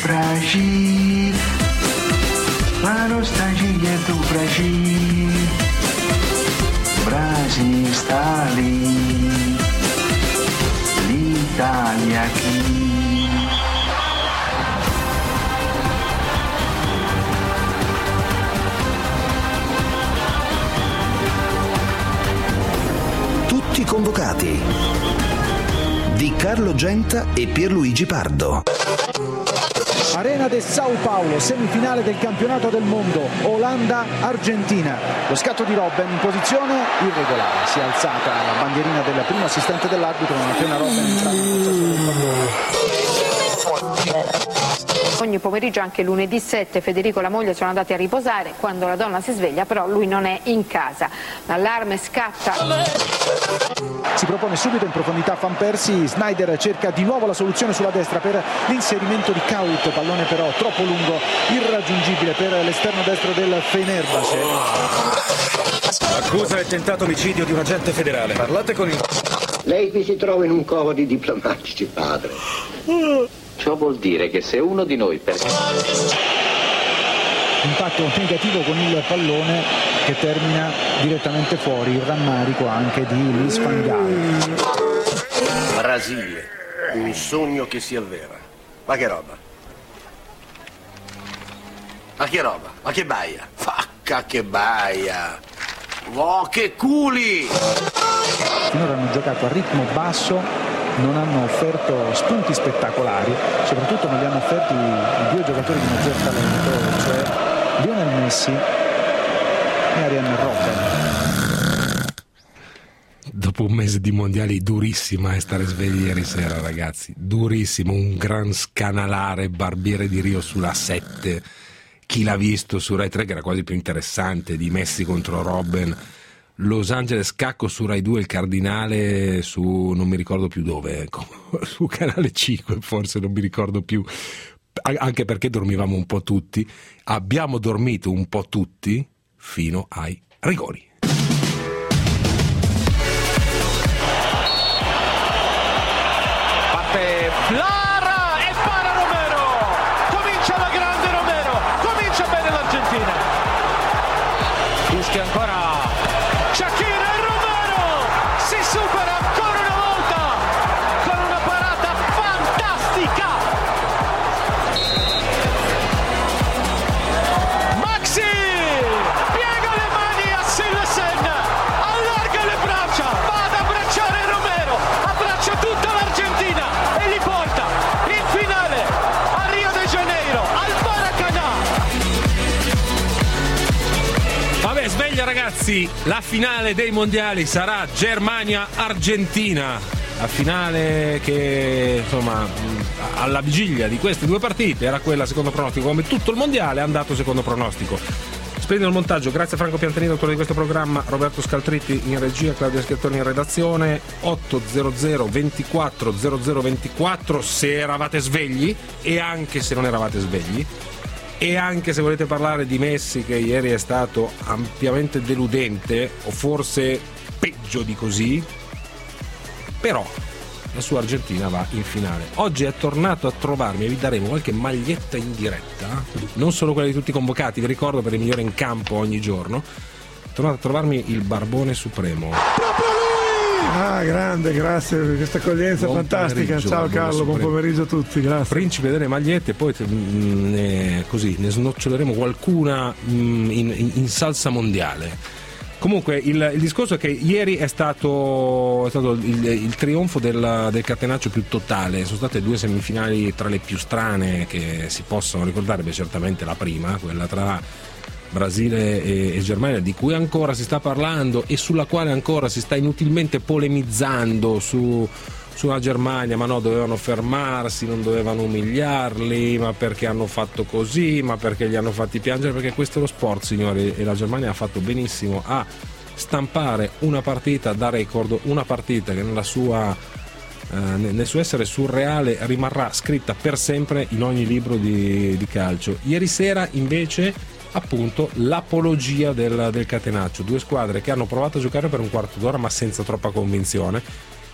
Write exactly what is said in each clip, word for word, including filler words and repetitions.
Brasil, la nostalgia do Brasil, Brasil sta lì, l'Italia qui. Tutti convocati di Carlo Genta e Pierluigi Pardo. Arena de São Paulo, semifinale del campionato del mondo, Olanda-Argentina. Lo scatto di Robben in posizione irregolare, si è alzata la bandierina del primo assistente dell'arbitro non appena Robben è entrato in possesso del pallone. Ogni pomeriggio, anche lunedì sette, Federico e la moglie sono andati a riposare. Quando la donna si sveglia però lui non è in casa. L'allarme scatta. Si propone subito in profondità Van Persie, Sneijder cerca di nuovo la soluzione sulla destra per l'inserimento di Kaut, pallone però troppo lungo, irraggiungibile per l'esterno destro del Fenerbahce. Accusa il tentato omicidio di un agente federale. Parlate con il... Lei qui si trova in un covo di diplomatici, padre. Ciò vuol dire che se uno di noi per... Impatto negativo con il pallone che termina direttamente fuori, il rammarico anche di Luis Van Gaal. Brasile, un sogno che si avvera. Ma che roba? Ma che roba? Ma che baia? Facca che baia! Oh, che culi! Finora hanno giocato a ritmo basso, non hanno offerto spunti spettacolari, soprattutto non li hanno offerti i due giocatori di maggior talento, cioè Lionel Messi e Arjen Robben. Dopo un mese di mondiali durissima è stare svegli ieri sera, ragazzi, durissimo, un gran scanalare, Barbiere di Rio sulla sette, chi l'ha visto su Rai tre che era quasi più interessante, di Messi contro Robben, Los Angeles Cacco su Rai due, il Cardinale su non mi ricordo più dove, su Canale cinque forse, non mi ricordo più, anche perché dormivamo un po' tutti, abbiamo dormito un po' tutti fino ai rigori. Parte Lara e para Romero, comincia la grande Romero, comincia bene l'Argentina, fischia ancora Shakira e Romero si supera ancora una volta con una parata fantastica. Maxi piega le mani a Silesen, allarga le braccia, va ad abbracciare Romero, abbraccia tutta l'Argentina e li porta in finale a Rio de Janeiro, al Maracanã. Vabbè, sveglia ragazzi, la finale dei mondiali sarà Germania-Argentina, la finale che insomma alla vigilia di queste due partite era quella secondo pronostico, come tutto il mondiale è andato secondo pronostico. Splendido il montaggio, grazie a Franco Piantanino, autore di questo programma, Roberto Scaltritti in regia, Claudia Schiattoni in redazione. Otto zero zero ventiquattro zero zero ventiquattro se eravate svegli e anche se non eravate svegli, e anche se volete parlare di Messi che ieri è stato ampiamente deludente o forse peggio di così, però la sua Argentina va in finale. Oggi è tornato a trovarmi e vi daremo qualche maglietta in diretta, non solo quella di tutti i convocati, vi ricordo, per il migliore in campo ogni giorno. È tornato a trovarmi il Barbone Supremo. Ah, grande, grazie per questa accoglienza buon fantastica. Ciao Carlo, buon pomeriggio a tutti, grazie. Principe delle magliette, poi ne, così ne snoccioleremo qualcuna in, in, in salsa mondiale. Comunque il, il discorso è che ieri è stato, è stato il, il trionfo del, del catenaccio più totale. Sono state due semifinali tra le più strane che si possono ricordare. Beh, certamente la prima, quella tra Brasile e, e Germania, di cui ancora si sta parlando e sulla quale ancora si sta inutilmente polemizzando su sulla Germania, ma no, dovevano fermarsi, non dovevano umiliarli, ma perché hanno fatto così, ma perché li hanno fatti piangere, perché questo è lo sport, signori, e la Germania ha fatto benissimo a stampare una partita da record, una partita che nella sua eh, nel suo essere surreale rimarrà scritta per sempre in ogni libro di, di calcio. Ieri sera invece appunto l'apologia del, del catenaccio, due squadre che hanno provato a giocare per un quarto d'ora ma senza troppa convinzione,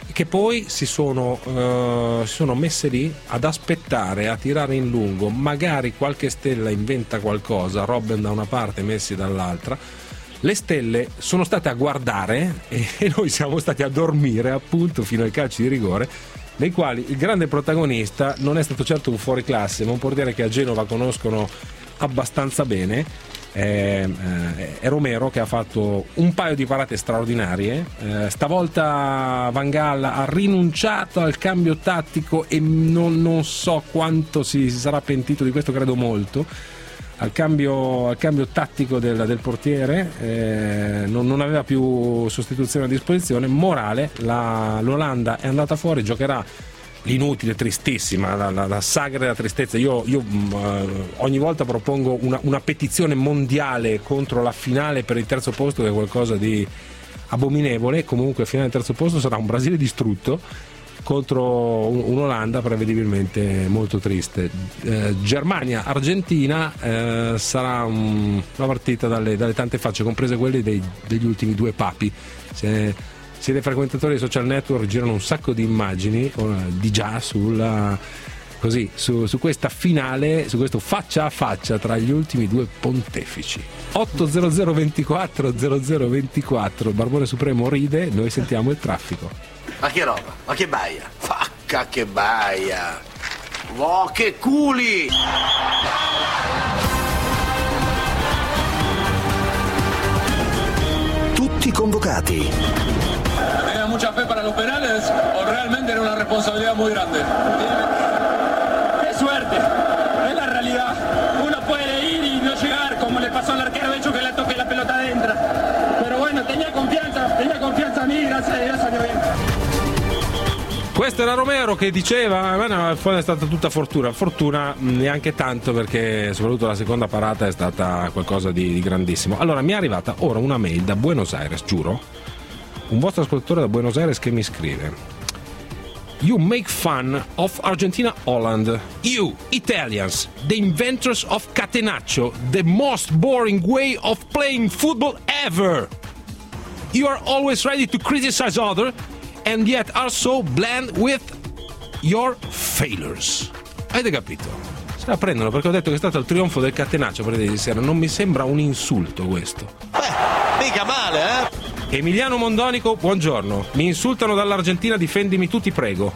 che poi si sono, uh, si sono messe lì ad aspettare, a tirare in lungo. Magari qualche stella inventa qualcosa, Robben da una parte, Messi dall'altra. Le stelle sono state a guardare e, e noi siamo stati a dormire appunto fino ai calci di rigore, nei quali il grande protagonista non è stato certo un fuoriclasse, ma un portiere che a Genova conoscono abbastanza bene. È, è Romero, che ha fatto un paio di parate straordinarie. Eh, stavolta Van Gaal ha rinunciato al cambio tattico e non, non so quanto si, si sarà pentito di questo, credo molto. Al cambio, al cambio tattico del, del portiere, eh, non, non aveva più sostituzione a disposizione. Morale, la, l'Olanda è andata fuori, giocherà l'inutile, tristissima, la, la, la sagra della tristezza. Io, io uh, ogni volta propongo una, una petizione mondiale contro la finale per il terzo posto, che è qualcosa di abominevole. Comunque, finale del terzo posto sarà un Brasile distrutto contro un, un'Olanda prevedibilmente molto triste. Eh, Germania-Argentina eh, sarà un, una partita dalle, dalle tante facce, comprese quelle dei, degli ultimi due papi. Se, siete frequentatori dei social network, girano un sacco di immagini di già sulla, così, su, su questa finale, su questo faccia a faccia tra gli ultimi due pontefici. otto zero zero ventiquattro zero zero ventiquattro, Barbone Supremo ride, noi sentiamo il traffico. Ma che roba, ma che baia, facca che baia, oh che culi! Tutti convocati. ¿Tenía mucha fe para los penales o realmente era una responsabilidad muy grande? ¡Qué suerte! Es la realidad. Uno puede ir y no llegar, como le pasó al arquero, de hecho que le toque la pelota adentro. Pero bueno, tenía confianza, tenía confianza a mí, gracias a Dios salió bien. Questo era Romero che diceva, ma no, è stata tutta fortuna, fortuna neanche tanto, perché soprattutto la seconda parata è stata qualcosa di, di grandissimo. Allora, mi è arrivata ora una mail da Buenos Aires, giuro, un vostro ascoltatore da Buenos Aires che mi scrive: You make fun of Argentina Holland. You, Italians, the inventors of catenaccio, the most boring way of playing football ever. You are always ready to criticize others and yet are so bland with your failures. Avete capito? Se la prendono perché ho detto che è stato il trionfo del catenaccio per ieri sera. Non mi sembra un insulto questo. Beh, mica male, eh? Emiliano Mondonico, buongiorno. Mi insultano dall'Argentina, difendimi tu, ti prego.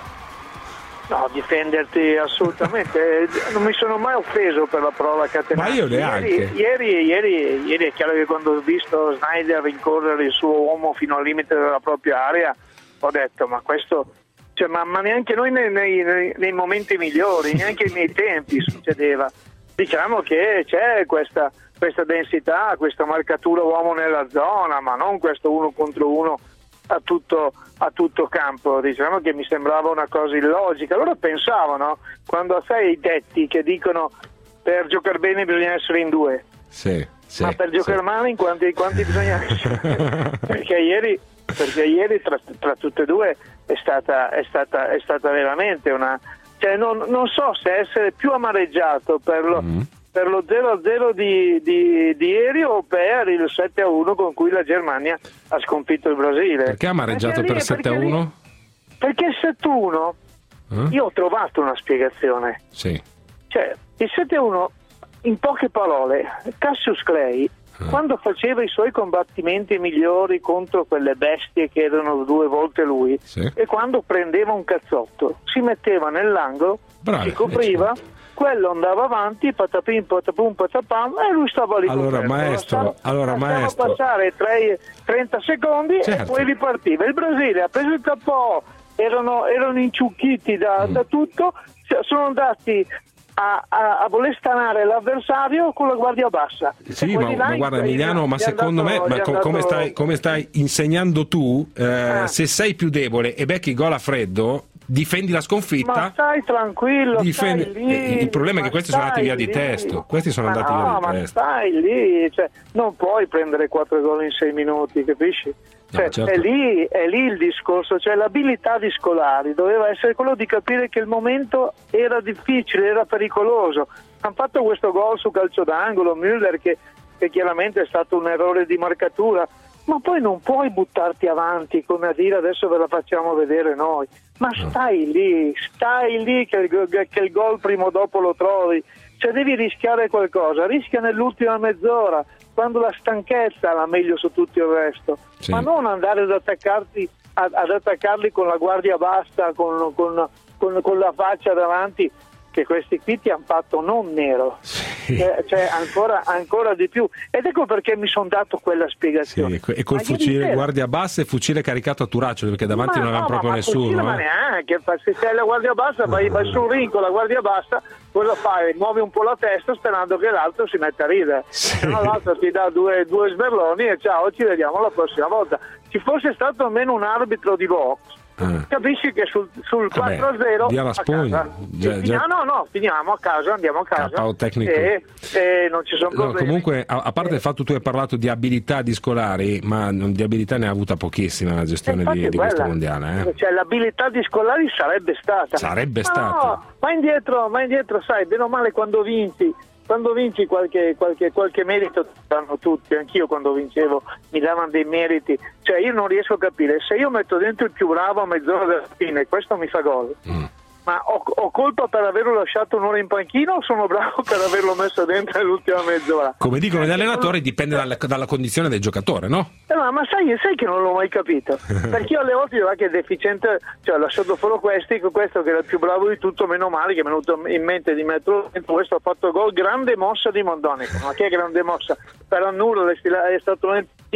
No, difenderti assolutamente. Non mi sono mai offeso per la parola catenaccio. Ma io neanche. Ieri, ieri, ieri, ieri è chiaro che quando ho visto Snyder rincorrere il suo uomo fino al limite della propria area, ho detto, ma questo... Cioè, ma, ma neanche noi nei, nei, nei momenti migliori, neanche nei miei tempi succedeva. Diciamo che c'è questa, questa densità, questa marcatura uomo nella zona, ma non questo uno contro uno a tutto, a tutto campo. Diciamo che mi sembrava una cosa illogica. Allora pensavo, no? Quando sai i detti che dicono per giocare bene bisogna essere in due, sì, sì, ma per giocare sì. male in quanti, in quanti bisogna essere? perché ieri, perché ieri tra, tra tutte e due è stata, è stata, è stata veramente una... Cioè non, non so se essere più amareggiato per lo, mm. per lo zero a zero di, di, di ieri o per il sette a uno con cui la Germania ha sconfitto il Brasile. Perché ha amareggiato per sette a uno? Perché il sette a uno eh? Io ho trovato una spiegazione. Sì. Cioè, il sette a uno, in poche parole, Cassius Clay, eh. quando faceva i suoi combattimenti migliori contro quelle bestie che erano due volte lui, sì. e quando prendeva un cazzotto, si metteva nell'angolo, Bravi, si copriva, certo. quello andava avanti, patapim, patapum, patapam, e lui stava lì. Allora, maestro, allora, maestro. passare trenta secondi, certo. e poi ripartiva. Il Brasile ha preso il capo, erano, erano inciucchiti da, mm. da tutto, sono andati a, a, a voler stanare l'avversario con la guardia bassa. Sì, ma, ma guarda Emiliano, ma secondo andato, me, ma co- come, stai, come stai insegnando tu, eh, ah. se sei più debole e becchi gol a freddo, difendi la sconfitta. Ma stai tranquillo, difendi... stai lì, il problema è che questi sono andati via lì. di testo. Questi sono ma andati no, via di ma testo. Stai lì, cioè, non puoi prendere quattro gol in sei minuti, capisci? Cioè, no, certo. è, lì, è lì il discorso, cioè l'abilità di Scolari doveva essere quello di capire che il momento era difficile, era pericoloso. Hanno fatto questo gol su calcio d'angolo, Müller, che, che chiaramente è stato un errore di marcatura, ma poi non puoi buttarti avanti come a dire adesso ve la facciamo vedere noi, ma stai lì, stai lì che il, che il gol prima o dopo lo trovi, cioè devi rischiare qualcosa, rischia nell'ultima mezz'ora, quando la stanchezza va meglio su tutto il resto, sì. Ma non andare ad attaccarti ad, ad attaccarli con la guardia bassa, con, con, con, con la faccia davanti, che questi qui ti hanno fatto non nero, sì. eh, cioè ancora, ancora di più, ed ecco perché mi sono dato quella spiegazione. Sì, e col ma fucile sera... guardia bassa e fucile caricato a turaccio, perché davanti ma non aveva no, proprio ma nessuno. Fucile, eh. Ma neanche, se sei la guardia bassa vai, vai sul ring con la guardia bassa, cosa fai? Muovi un po' la testa sperando che l'altro si metta a ridere, sì. Se no l'altro ti dà due, due sberloni e ciao, ci vediamo la prossima volta. Ci fosse stato almeno un arbitro di box, ah. capisci che sul, sul quattro a zero via la spugna. Già, già... no no finiamo a casa, andiamo a casa e, e non ci sono problemi. No, comunque a, a parte il fatto tu hai parlato di abilità di Scolari, ma di abilità ne ha avuta pochissima la gestione di, di questo mondiale, eh? Cioè l'abilità di Scolari sarebbe stata sarebbe ma stata no, ma indietro ma indietro sai bene o male quando vinci quando vinci qualche, qualche, qualche merito danno tutti, anch'io quando vincevo mi davano dei meriti, cioè io non riesco a capire, se io metto dentro il più bravo a mezz'ora della fine, questo mi fa gol, mm. ma ho, ho colpa per averlo lasciato un'ora in panchino o sono bravo per averlo messo dentro nell'ultima mezz'ora? Come dicono gli allenatori dipende dalla, dalla condizione del giocatore, no? Eh, ma, ma sai, sai che non l'ho mai capito, perché io alle volte dico che è deficiente, cioè ho lasciato fuori questi, questo che era il più bravo di tutto, meno male che mi è venuto in mente di metterlo dentro, questo ha fatto gol, grande mossa di Mondonico, ma che è grande mossa? Per annulla è stato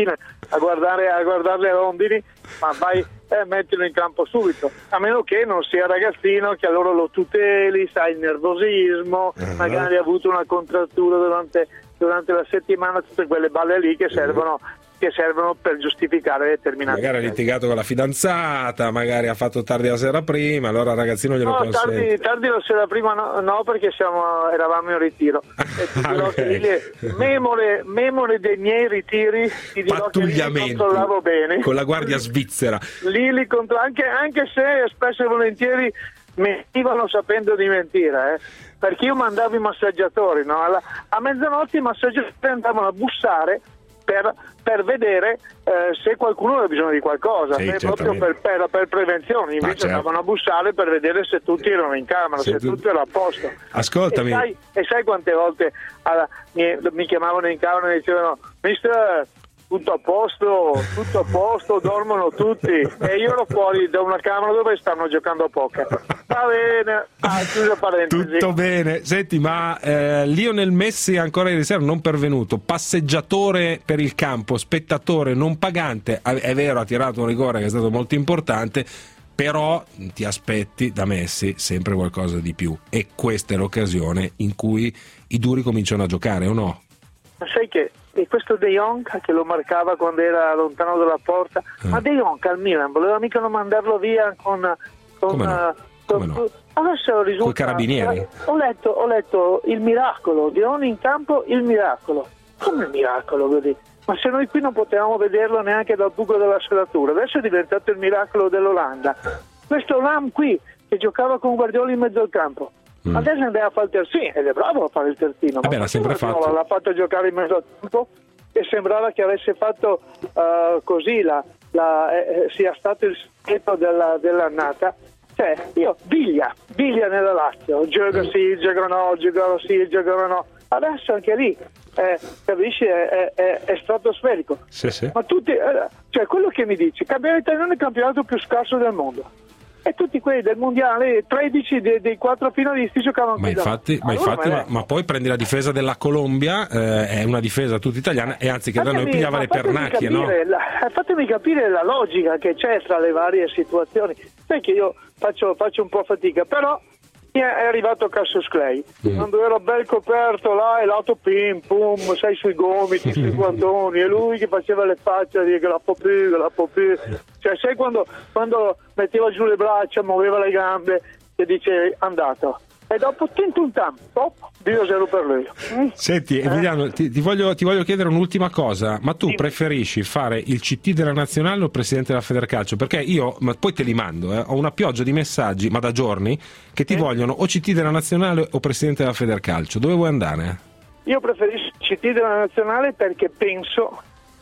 a guardare a guardare le rondini, ma vai eh, mettilo in campo subito, a meno che non sia ragazzino che allora lo tuteli, sai, il nervosismo, uh-huh. magari ha avuto una contrattura durante, durante la settimana, tutte quelle balle lì che servono che servono per giustificare determinati magari ha litigato con la fidanzata, magari ha fatto tardi la sera prima, allora il ragazzino glielo no, consente. tardi, tardi la sera prima no, no perché siamo, eravamo in ritiro e ti dirò okay. che memore, memore dei miei ritiri ti dirò che li controllavo bene con la guardia svizzera lì li contro- anche, anche se spesso e volentieri mentivano sapendo di mentire, eh? Perché io mandavo i massaggiatori, no? Alla, a mezzanotte i massaggiatori andavano a bussare per, per vedere eh, se qualcuno aveva bisogno di qualcosa, sì, proprio per, per, per prevenzione, invece certo. andavano a bussare per vedere se tutti erano in camera, se, se tu... tutto era a posto. Ascoltami. E sai, e sai quante volte alla, mi, mi chiamavano in camera e mi dicevano mister, tutto a posto, tutto a posto, dormono tutti, e io ero fuori da una camera dove stanno giocando a poker. Va bene, ah, chiusa parentesi. Tutto bene. Senti, ma eh, Lionel Messi ancora ieri sera non pervenuto, passeggiatore per il campo, spettatore non pagante, è vero, ha tirato un rigore che è stato molto importante, però ti aspetti da Messi sempre qualcosa di più, e questa è l'occasione in cui i duri cominciano a giocare, o no? Ma sai che e questo De Jong che lo marcava quando era lontano dalla porta, eh. ma De Jong al Milan voleva mica non mandarlo via con, con, Come no? Come no? Adesso risulta, coi carabinieri. Ho letto, ho letto il miracolo, De Jong in campo, il miracolo. Come il miracolo, vedi? Ma se noi qui non potevamo vederlo neanche dal buco della serratura, adesso è diventato il miracolo dell'Olanda. Questo Lam qui che giocava con Guardiola in mezzo al campo. Mm. Adesso andava a fare il terzino ed è bravo a fare il terzino, eh beh, l'ha sempre fatto. L'ha fatto giocare in mezzo al campo e sembrava che avesse fatto uh, così la, la, eh, sia stato il segreto della, dell'annata. Cioè io Biglia Biglia nella Lazio gioca mm. sì, gioca no, gioca sì, gioca no, adesso anche lì eh, capisci è, è, è stratosferico, sì, sì. Ma tutti eh, cioè quello che mi dici, campionato italiano è il campionato più scarso del mondo. E tutti quelli del mondiale, tredici dei, dei quattro finalisti giocavano ma infatti, ma, allora, infatti ma, ma poi prendi la difesa della Colombia, eh, è una difesa tutta italiana, e anzi che da noi pigliava le pernacchie, no? La, fatemi capire la logica che c'è tra le varie situazioni. Sai che io faccio, faccio un po' fatica, però è arrivato Cassius Clay mm. quando era bel coperto là e l'auto pim pum, sai, sui gomiti, sui guantoni, e lui che faceva le facce di che la può più, che la può più, cioè sai quando, quando metteva giù le braccia, muoveva le gambe e dice andato, e dopo tintum tam, top, Dio zero per lui. Mm? Senti eh? Emiliano, ti, ti, voglio, ti voglio chiedere un'ultima cosa, ma tu sì. preferisci fare il C T della nazionale o il presidente della Federcalcio? Perché io, ma poi te li mando, eh, ho una pioggia di messaggi, ma da giorni, che ti eh? vogliono o C T della nazionale o presidente della Federcalcio. Dove vuoi andare? Io preferisco il C T della nazionale perché penso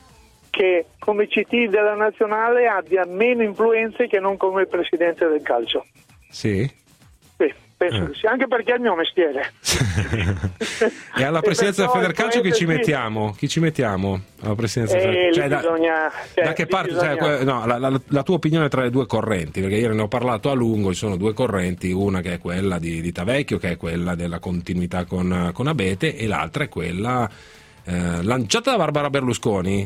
che come C T della nazionale abbia meno influenze che non come presidente del calcio. Sì? Sì, penso eh. che sia, anche perché è il mio mestiere. E alla presidenza e del Federcalcio chi ci sì. mettiamo? Chi ci mettiamo alla presidenza del Eh, cioè, da, bisogna, cioè, da che parte? bisogna... Cioè, no, la, la, la tua opinione tra le due correnti, perché ieri ne ho parlato a lungo, ci sono due correnti, una che è quella di, di Tavecchio, che è quella della continuità con, con Abete, e l'altra è quella eh, lanciata da Barbara Berlusconi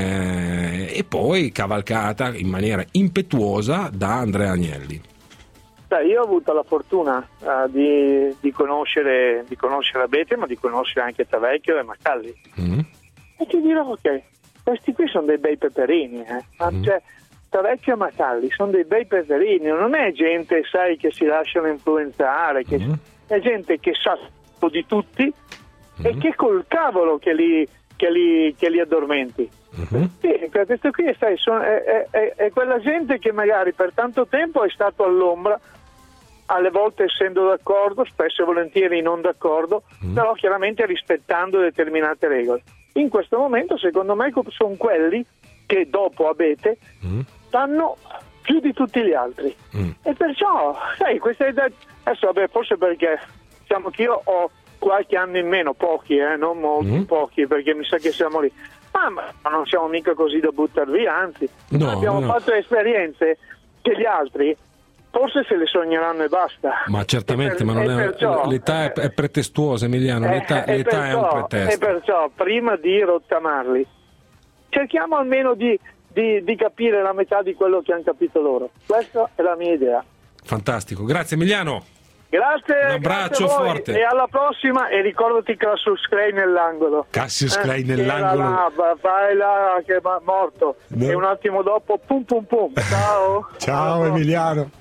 eh, e poi cavalcata in maniera impetuosa da Andrea Agnelli. Beh, io ho avuto la fortuna uh, di, di conoscere di conoscere Abete, ma di conoscere anche Tavecchio e Macalli. Mm. E ti dirò, ok, questi qui sono dei bei peperini, eh. mm. cioè, Tavecchio e Macalli sono dei bei peperini, non è gente, sai, che si lasciano influenzare, che mm. è gente che sa di tutti mm. e che col cavolo che li, che li, che li addormenti. Mm-hmm. Sì, questo qui sai, sono, è, è, è, è quella gente che magari per tanto tempo è stato all'ombra, alle volte essendo d'accordo, spesso e volentieri non d'accordo, mm. però chiaramente rispettando determinate regole. In questo momento secondo me sono quelli che dopo Abete mm. stanno più di tutti gli altri mm. e perciò sai, questa è da... adesso vabbè, forse perché diciamo che io ho qualche anno in meno, pochi, eh, non molti, mm. pochi, perché mi sa che siamo lì, ah, ma non siamo mica così da buttar via, anzi no, abbiamo no. fatto esperienze che gli altri forse se le sogneranno e basta. Ma certamente, per, ma non è, perciò, l'età è, è pretestuosa, Emiliano, l'età, eh, l'età perciò, è un pretesto. E perciò, prima di rottamarli, cerchiamo almeno di, di, di capire la metà di quello che hanno capito loro. Questa è la mia idea. Fantastico, grazie Emiliano. Grazie, un abbraccio grazie forte e alla prossima, e ricordati Cassius Clay nell'angolo. Cassius Clay eh, nell'angolo là, vai là che è morto no. E un attimo dopo pum pum pum. Ciao. Ciao Emiliano.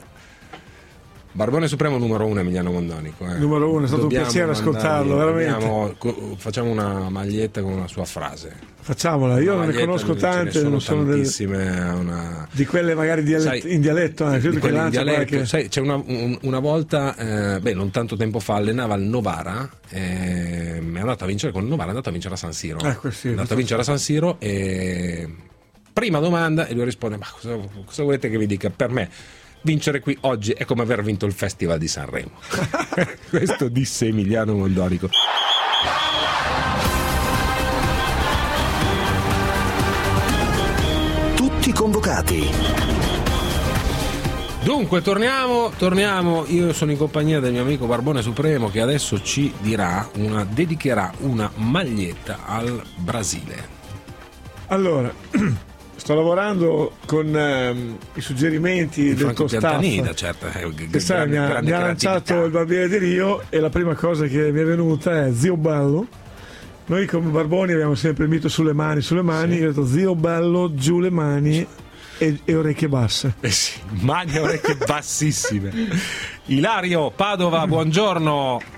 Barbone Supremo numero uno, Emiliano Mondonico. Eh. Numero uno, è stato Dobbiamo un piacere ascoltarlo, veramente. Dobbiamo, facciamo una maglietta con una sua frase. Facciamola, io una non ne conosco tante, sono non sono tantissime. Delle... Una... Di quelle magari dialet... sai, in dialetto, eh, credo che lancia dialetto, qualche... sai, c'è una, un, una volta, eh, beh, non tanto tempo fa, allenava il Novara, eh, è andato a vincere con il Novara, è andato a vincere a San Siro. Ecco, sì, è andato a vincere a San Siro e prima domanda e lui risponde: ma cosa, cosa volete che vi dica? Per me vincere qui oggi è come aver vinto il Festival di Sanremo. Questo disse Emiliano Mondonico. Tutti convocati. Dunque torniamo, torniamo, io sono in compagnia del mio amico Barbone Supremo che adesso ci dirà una, dedicherà una maglietta al Brasile. Allora, sto lavorando con ehm, i suggerimenti il del tuo staff, certo, che sai, mi ha, mi ha lanciato il Barbiere di Rio e la prima cosa che mi è venuta è Zio Bello. Noi come Barboni abbiamo sempre il mito sulle mani, sulle mani, sì. Io ho detto Zio Bello, giù le mani e, e orecchie basse. Eh sì, mani e orecchie bassissime. Ilario Padova, buongiorno.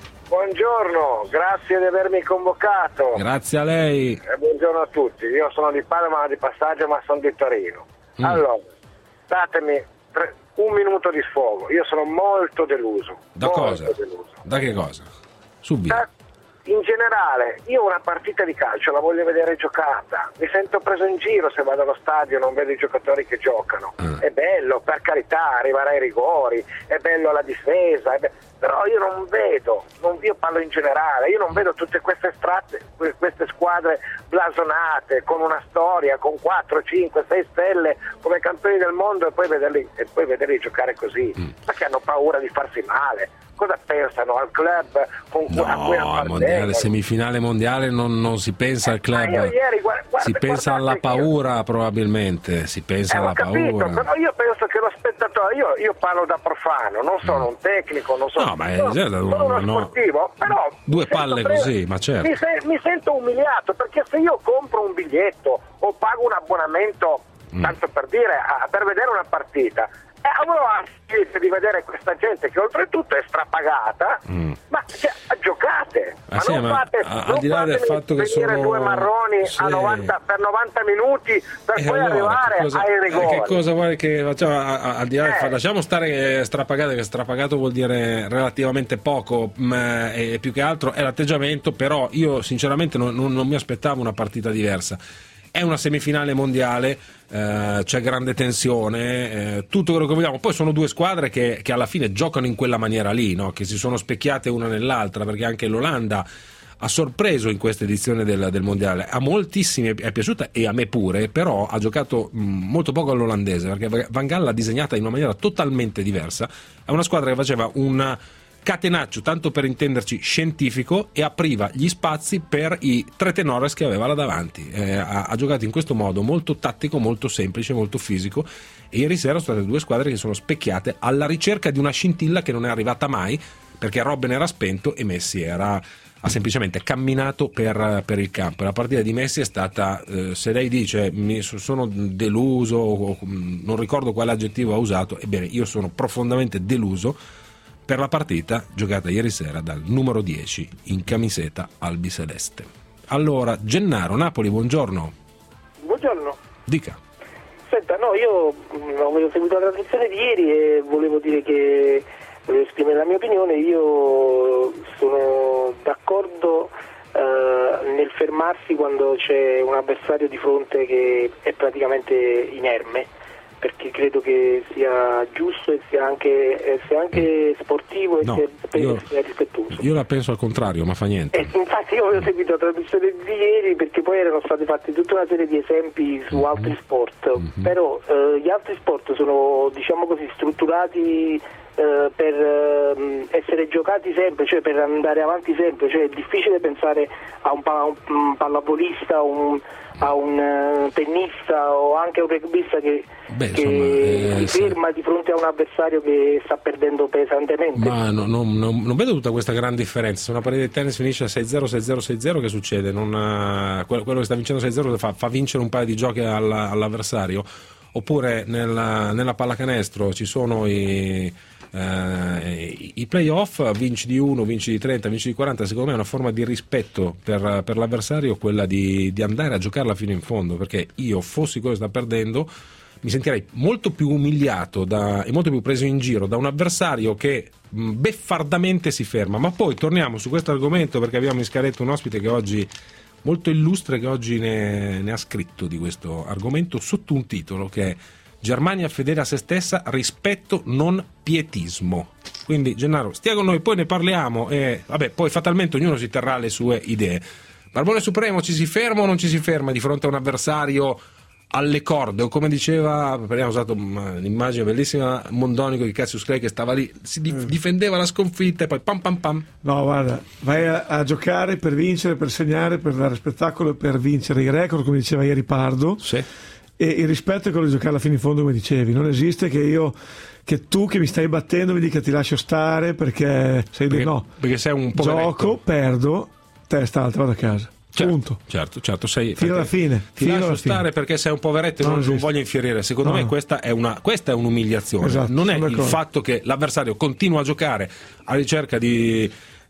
Buongiorno, grazie di avermi convocato. Grazie a lei. E buongiorno a tutti. Io sono di Padova di passaggio, ma sono di Torino. Mm. Allora, datemi tre, un minuto di sfogo. Io sono molto deluso. Da molto cosa? Deluso. Da che cosa? Subito. Da, in generale, io una partita di calcio la voglio vedere giocata. Mi sento preso in giro se vado allo stadio e non vedo i giocatori che giocano. Mm. È bello, per carità, arrivare ai rigori, è bello la difesa, è be- però io non vedo, non, io parlo in generale, io non vedo tutte queste, stratte, queste squadre blasonate, con una storia, con quattro, cinque, sei stelle come campioni del mondo e poi vederli, e poi vederli giocare così, mm. perché hanno paura di farsi male. Cosa pensano al club con no, a cui appartengono? Mondiale, semifinale mondiale non, non si pensa al club, eh, ieri, guarda, si pensa alla paura, io... probabilmente si pensa eh, alla ho capito, paura. Però io penso che lo spettatore, io, io parlo da profano, non sono mm. un tecnico, non sono, no, ma è, sono, certo, sono uno no. sportivo, però due palle preso, così, ma certo. Mi, se, mi sento umiliato perché se io compro un biglietto o pago un abbonamento, mm. tanto per dire, a, per vedere una partita, Eh, avrò anche di vedere questa gente che oltretutto è strapagata, mm. ma cioè, giocate, ah, ma sì, non ma fate, a, non al di là del fatto che venire sono due marroni sì. a novanta, per novanta minuti per e poi allora, arrivare cosa, ai rigori. Che cosa vuoi che facciamo? Al di là del eh. fatto, lasciamo stare strapagato, che strapagato vuol dire relativamente poco, ma è, più che altro è l'atteggiamento, però io sinceramente non, non, non mi aspettavo una partita diversa. è una semifinale mondiale, eh, c'è grande tensione, eh, tutto quello che vogliamo. Poi sono due squadre che, che alla fine giocano in quella maniera lì, no? Che si sono specchiate una nell'altra, perché anche l'Olanda ha sorpreso in questa edizione del, del mondiale. A moltissimi è piaciuta, e a me pure, però ha giocato mh, molto poco all'olandese, perché Van Gaal l'ha disegnata in una maniera totalmente diversa. È una squadra che faceva un catenaccio, tanto per intenderci, scientifico, e apriva gli spazi per i tre tenores che aveva là davanti. Eh, ha, ha giocato in questo modo molto tattico, molto semplice, molto fisico, e ieri sera sono state due squadre che sono specchiate alla ricerca di una scintilla che non è arrivata mai, perché Robben era spento e Messi era, ha semplicemente camminato per, per il campo. La partita di Messi è stata, eh, se lei dice mi sono deluso, o, non ricordo quale aggettivo ha usato, ebbene io sono profondamente deluso per la partita giocata ieri sera dal numero dieci in camiseta albiceleste. Allora, Gennaro, Napoli, buongiorno. Buongiorno. Dica. Senta, no, io mh, avevo seguito la trasmissione di ieri e volevo dire che volevo esprimere la mia opinione. Io sono d'accordo eh, nel fermarsi quando c'è un avversario di fronte che è praticamente inerme, perché credo che sia giusto e sia anche, sia anche sportivo e no, sia, io, sia rispettoso. Io la penso al contrario, ma fa niente. Eh, infatti io avevo seguito la trasmissione di ieri perché poi erano stati fatti tutta una serie di esempi su mm-hmm. altri sport, mm-hmm. però eh, gli altri sport sono, diciamo così, strutturati eh, per eh, essere giocati sempre, cioè per andare avanti sempre, cioè è difficile pensare a un, pa- un pallavolista, un a un uh, tennista o anche a un rugbista che, Beh, che insomma, eh, si ferma sì. di fronte a un avversario che sta perdendo pesantemente. Ma no, no, no, non vedo tutta questa gran differenza. Se una partita di tennis finisce a sei zero, sei zero, sei zero, che succede? Non, uh, quello, quello che sta vincendo sei zero fa, fa vincere un paio di giochi alla, all'avversario. Oppure nella, nella pallacanestro ci sono i Uh, i playoff, vinci di uno, vinci di trenta, vinci di quaranta. Secondo me è una forma di rispetto per, per l'avversario, quella di, di andare a giocarla fino in fondo, perché io fossi quello che sta perdendo mi sentirei molto più umiliato da, e molto più preso in giro da un avversario che mh, beffardamente si ferma. Ma poi torniamo su questo argomento, perché abbiamo in scaletta un ospite che oggi molto illustre, che oggi ne, ne ha scritto di questo argomento sotto un titolo che è Germania fedele a se stessa, rispetto non pietismo. Quindi Gennaro, stia con noi, poi ne parliamo e vabbè, poi fatalmente ognuno si terrà le sue idee. Barbone Supremo, ci si ferma o non ci si ferma di fronte a un avversario alle corde, o come diceva, abbiamo usato un'immagine bellissima, Mondonico di Cassius Clay che stava lì, si dif- difendeva la sconfitta e poi pam pam pam. No, guarda, vai a, a giocare per vincere, per segnare, per dare spettacolo e per vincere i record, come diceva ieri Pardo. Sì. E il rispetto è quello di giocare fino in fondo, come dicevi. Non esiste che io, che tu che mi stai battendo mi dica ti lascio stare perché sei perché, di no, perché sei un poveretto. Gioco, perdo, testa alta, vado a casa. Certo, punto. Certo, certo, sei, fino alla fine. Ti fino lascio alla stare fine. Perché sei un poveretto e non, non voglio infierire. Secondo no. me questa è una questa è un'umiliazione. Esatto, non è il d'accordo. fatto che l'avversario continua a giocare a ricerca di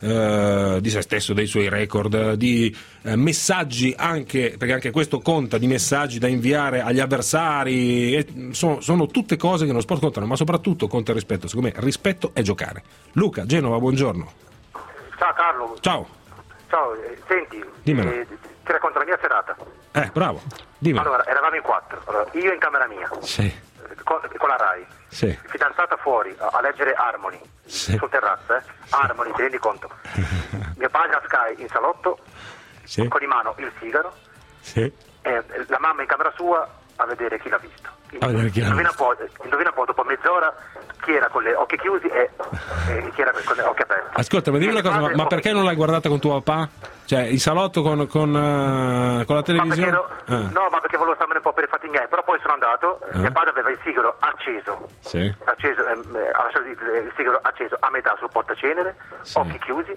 Uh, di se stesso, dei suoi record, di uh, messaggi, anche perché anche questo conta, di messaggi da inviare agli avversari, e sono, sono tutte cose che nello sport contano, ma soprattutto conta il rispetto. Secondo me rispetto è giocare. Luca, Genova, buongiorno. Ciao Carlo. Ciao. Ciao, eh, senti, Dimmelo. eh, ti racconto la mia serata. Eh, bravo, dimmelo. Allora, eravamo in quattro, allora, io in camera mia, sì. con, con la Rai, sì. fidanzata fuori a, a leggere Harmony, sì. sul terrazzo, eh? Sì. Harmony, ti rendi conto? Mio padre a Sky in salotto, sì. con in mano il sigaro, sì. e la mamma in camera sua a vedere chi l'ha visto. A vedere chi l'ha indovina, visto. Poi, indovina poi, dopo mezz'ora, chi era con gli occhi chiusi e, e chi era con gli occhi aperti. Ascolta, ma dimmi una cosa, ma, ma perché non l'hai guardata con tuo papà? Cioè, in salotto con, con, uh, con la televisione? Ma perché ero, ah. No, ma perché volevo starmene un po' per i fatti miei, però poi sono andato, ah. mio padre aveva il sigaro acceso, sì. acceso eh, ha lasciato il sigaro acceso a metà sul portacenere, sì. occhi chiusi,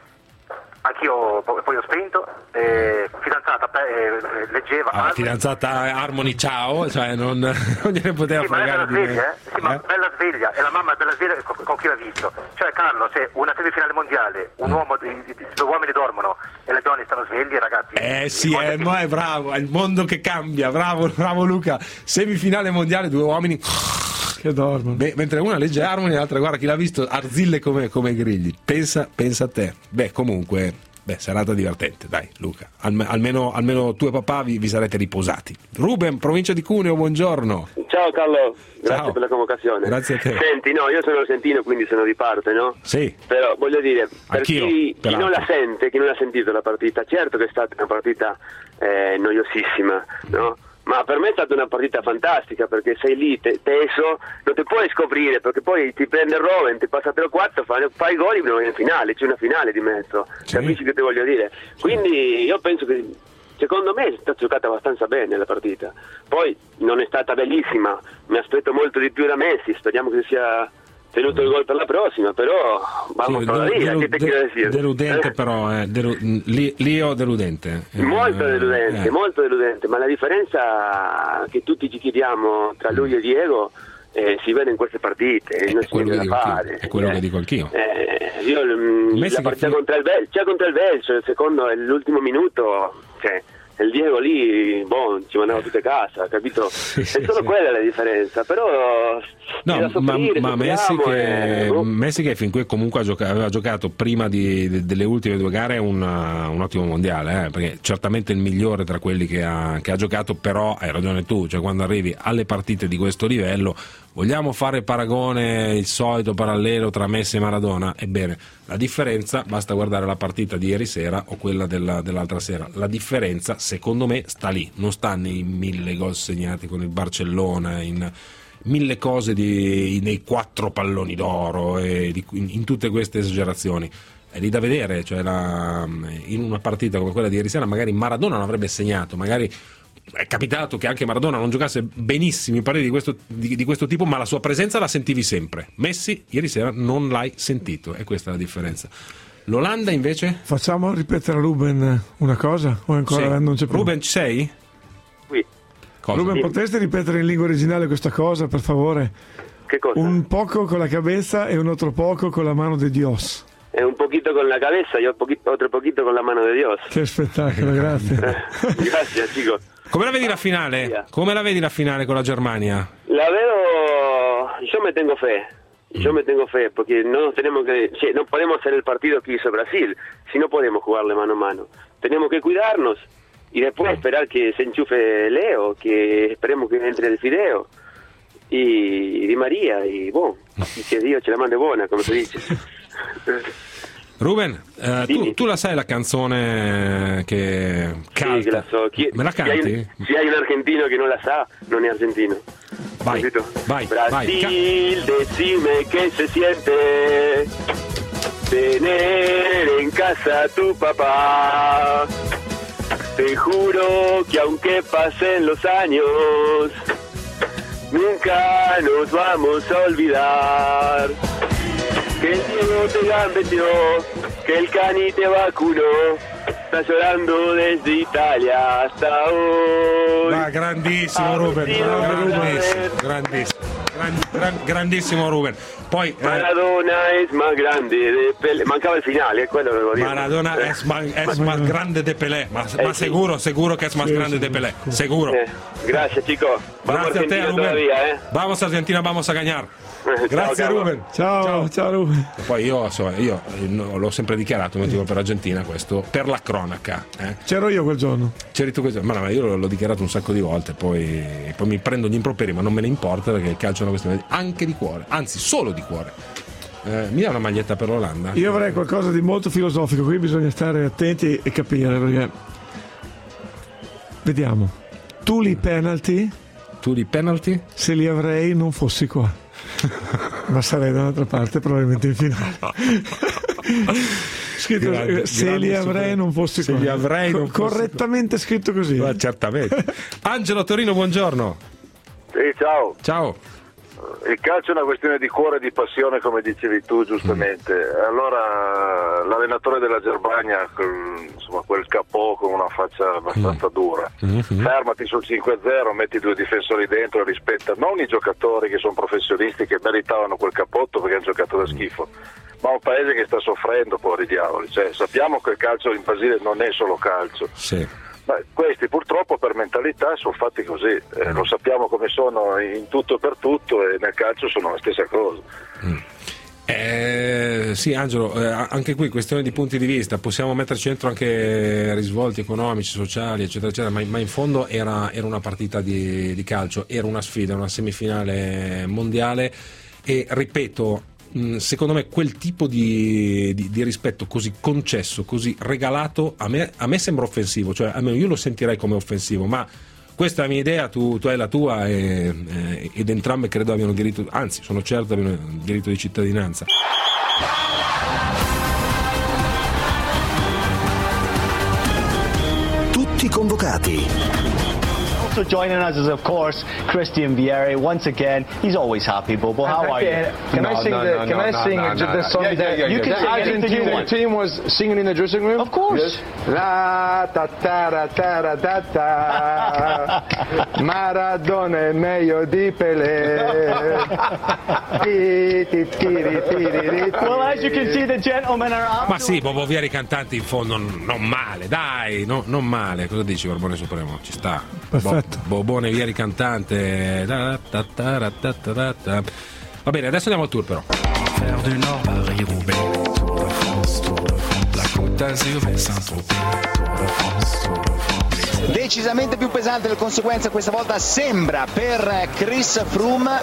anch'io poi ho spento, eh, fidanzata eh, leggeva. Ah, fidanzata Harmony, ciao, cioè non, non gliene poteva sì, fregare di sveglia, eh? Sì, eh? ma bella sveglia, e la mamma bella sveglia con, con chi l'ha visto. Cioè Carlo, se una semifinale mondiale, un uomo, due uomini dormono e le donne stanno svegli, ragazzi. Eh sì, è, che... ma è bravo, è il mondo che cambia, bravo, bravo Luca. Semifinale mondiale, due uomini che dormono. Beh, mentre una legge Harmony, l'altra guarda chi l'ha visto arzille come, come grilli. Pensa, pensa a te. Beh, comunque Beh, serata divertente, dai Luca, Alme- almeno, almeno tu e papà vi, vi sarete riposati. Ruben, provincia di Cuneo, buongiorno. Ciao Carlo, grazie Ciao. per la convocazione. Grazie a te. Senti, no, io sono argentino, quindi sono di parte, no? Sì. Però voglio dire, per Anch'io, chi, chi peraltro. non la sente, chi non ha sentito la partita, certo che è stata una partita eh, noiosissima, no? Ma per me è stata una partita fantastica, perché sei lì te- teso, non ti puoi scoprire, perché poi ti prende il Robben, ti passa tre o quattro, fai, fai i gol e vai in finale, c'è una finale di mezzo, Sì. capisci che ti voglio dire? Quindi io penso che, secondo me, è stata giocata abbastanza bene la partita. Poi non è stata bellissima, mi aspetto molto di più da Messi, speriamo che sia tenuto il gol per la prossima, però vamos Sì, a la delu- ¿qué te quiero decir? deludente Eh? però, eh, delu- li- Lio deludente. Eh, Molto deludente, eh. molto deludente, ma la differenza che tutti ci chiediamo tra lui e Diego eh, si vede in queste partite, È non si quello, che vede dico da anch'io, fare. è quello Eh, che dico anch'io. eh, io mm, Messi la che partita fi- contro il Bel, cioè contro il Belgio, il secondo e l'ultimo minuto, cioè il Diego lì, boh, ci mandava tutte a casa, capito? Sì, è sì, solo sì. quella la differenza, però No, bisogna ma, soffrire, ma Messi, soffriamo che, e- boh. Messi che fin qui comunque ha gioca- aveva giocato prima di- de- delle ultime due gare un, un ottimo mondiale, eh, perché certamente il migliore tra quelli che ha, che ha giocato, però hai ragione tu, cioè quando arrivi alle partite di questo livello, vogliamo fare il paragone, il solito parallelo tra Messi e Maradona? Ebbene, la differenza, basta guardare la partita di ieri sera o quella della, dell'altra sera, la differenza secondo me sta lì, non sta nei mille gol segnati con il Barcellona, in mille cose di, nei quattro palloni d'oro e di, in, in tutte queste esagerazioni. È lì da vedere, cioè la, in una partita come quella di ieri sera magari Maradona non avrebbe segnato, magari è capitato che anche Maradona non giocasse benissimo in partite di questo, di, di questo tipo, ma la sua presenza la sentivi sempre. Messi ieri sera non l'hai sentito, e questa è la differenza. L'Olanda invece? Facciamo ripetere a Ruben una cosa? O ancora Sì. non c'è più? Ruben, ci sei? Qui. Cosa? Ruben, Sì. potresti ripetere in lingua originale questa cosa, per favore? Che cosa? Un poco con la cabeza e un altro poco con la mano de Dios. Eh, un poquito con la cabeza y poquito, otro poquito con la mano de Dios. Che spettacolo, grazie. Grazie, chicos. Come la vedi la finale? Come la vedi la finale con la Germania? La veo, yo me tengo fe, yo me tengo fe, porque no tenemos que, sí, no podemos hacer el partido que hizo Brasil, si no podemos jugarle mano a mano. Tenemos que cuidarnos y después esperar que se enchufe Leo, que esperemos que entre el Fideo y Di María y boh, y que Dio ce la mande buona, come si dice. Ruben, eh, tu, tu la sai la canzone che canta? Sì, che la so. Chi- Me la si canti? hay, si hay un argentino che non la sa, non è argentino. Vai, Capito? vai, Brasil, decime que se siente tener en casa a tu papá. Te juro que aunque pasen los años, nunca nos vamos a olvidar. Que el Diego te gambeteó, que el Cani te vacunó, está llorando desde Italia hasta hoy. Ah, grandissimo Ruben, grandissimo, grandissimo, gran- gran- grandissimo Ruben. Poi eh, Maradona es más grande de Pelé. Mancava il finale, quello lo dico. Maradona Eh. es más, es más grande de Pelé, ma, ma seguro, seguro que es más grande de Pelé, seguro. Eh, gracias, chicos. Vamos Grazie a te, Argentina Ruben. todavía, eh. Vamos Argentina, vamos a ganar. Ciao, Grazie Carlo. Ruben. Ciao, ciao Ruben. Poi io, insomma, io eh, no, l'ho sempre dichiarato, motivo per Argentina questo, per la cronaca. Eh. C'ero io quel giorno. C'eri tu questo, ma no, ma io l'ho dichiarato un sacco di volte, poi, poi mi prendo gli improperi, ma non me ne importa perché il calcio è una questione anche di cuore, anzi solo di cuore. Eh, mi dà una maglietta per l'Olanda? Io avrei qualcosa di molto filosofico, qui bisogna stare attenti e capire, perché vediamo. Tu li penalty? Tu li penalty? Se li avrei non fossi qua. Ma sarei da un'altra parte, probabilmente in finale. Scritto, Grande, se grande li avrei super- non fossi se qua. li avrei non Co- fossi correttamente scritto così. Ma certamente. Angelo Torino, buongiorno. Sì, ciao. Ciao. Il calcio è una questione di cuore e di passione, come dicevi tu giustamente. Allora l'allenatore della Germania, quel, insomma, quel capò con una faccia abbastanza dura, fermati sul cinque a zero, metti due difensori dentro e rispetta non i giocatori che sono professionisti, che meritavano quel cappotto perché hanno giocato da schifo, ma un paese che sta soffrendo, poveri diavoli. Cioè, sappiamo che il calcio in Brasile non è solo calcio. Sì. Ma questi purtroppo per mentalità sono fatti così, eh, lo sappiamo come sono in tutto e per tutto, e nel calcio sono la stessa cosa. Eh, Eh, sì, Angelo, eh, anche qui questione di punti di vista, possiamo metterci dentro anche risvolti economici, sociali, eccetera, eccetera, ma, ma in fondo era, era una partita di, di calcio, era una sfida, una semifinale mondiale e ripeto, mh, secondo me quel tipo di, di, di rispetto così concesso, così regalato, a me, a me sembra offensivo, cioè almeno io lo sentirei come offensivo, ma questa è la mia idea, tu, tu hai la tua e, eh, ed entrambe credo abbiano diritto, anzi sono certo abbiano diritto di cittadinanza. Tutti convocati. Also joining us is of course Christian Vieri. Once again, he's always happy. Bobo, how are you? Can I sing the Can I sing the song that you can sing? Argentina team was singing in the dressing room. Of course. La ta ta ta ta ta. Maradona è meglio di Pelé. Well, as you can see, the gentlemen are up. Ma sì, Bobo Vieri cantanti in fondo non male, dai, no, non male. Cosa dici, Barbone Supremo? Ci sta. Perfetto. Bo- Bobone Vieri cantante. Da, da, da, da, da, da, da. Va bene, adesso andiamo al tour però. Du Nord, Paris-Roubaix, Tour de France, Tour de France, la Côte d'Azur, Saint-Tropez, Tour de France, Tour de France. Decisamente più pesante le conseguenze questa volta sembra per Chris Froome,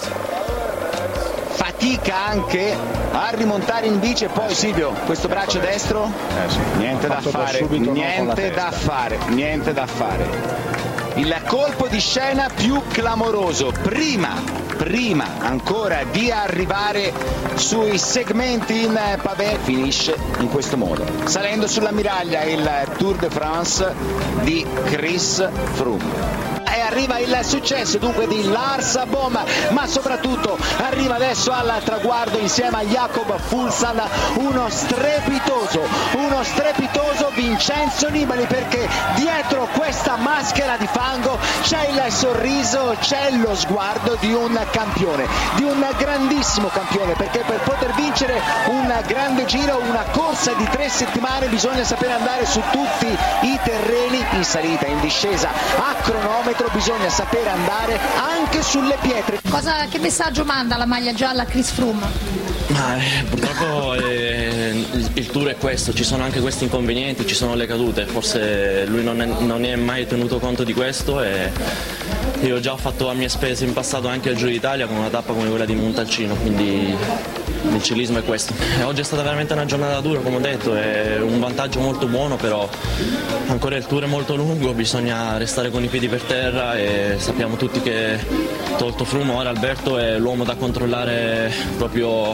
fatica anche a rimontare in bici e poi Silvio questo braccio destro eh sì, niente da fare, niente da fare, niente da fare. Il colpo di scena più clamoroso, prima, prima ancora di arrivare sui segmenti in pavé, finisce in questo modo, salendo sull'ammiraglia il Tour de France di Chris Froome. E arriva il successo dunque di Lars Boom, ma soprattutto arriva adesso al traguardo insieme a Jakob Fuglsang uno strepitoso, uno strepitoso Vincenzo Nibali, perché dietro questa maschera di fango c'è il sorriso, c'è lo sguardo di un campione, di un grandissimo campione, perché per poter vincere un grande giro, una corsa di tre settimane, bisogna sapere andare su tutti i terreni, in salita, in discesa, a cronometro, bisogna sapere andare anche sulle pietre. Cosa, che messaggio manda la maglia gialla a Chris Froome? Ma, eh, purtroppo eh, il, il tour è questo, ci sono anche questi inconvenienti, ci sono le cadute, forse lui non, è, non ne è mai tenuto conto di questo e io già ho fatto a mie spese in passato anche il Giro d'Italia con una tappa come quella di Montalcino, quindi il ciclismo è questo. E oggi è stata veramente una giornata dura, come ho detto, è un vantaggio molto buono, però ancora il tour è molto lungo, bisogna restare con i piedi per terra e sappiamo tutti che tolto Froome ora Alberto è l'uomo da controllare proprio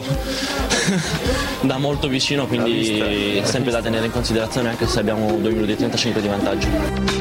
da molto vicino, quindi sempre da tenere in considerazione anche se abbiamo due minuti e trentacinque di vantaggio.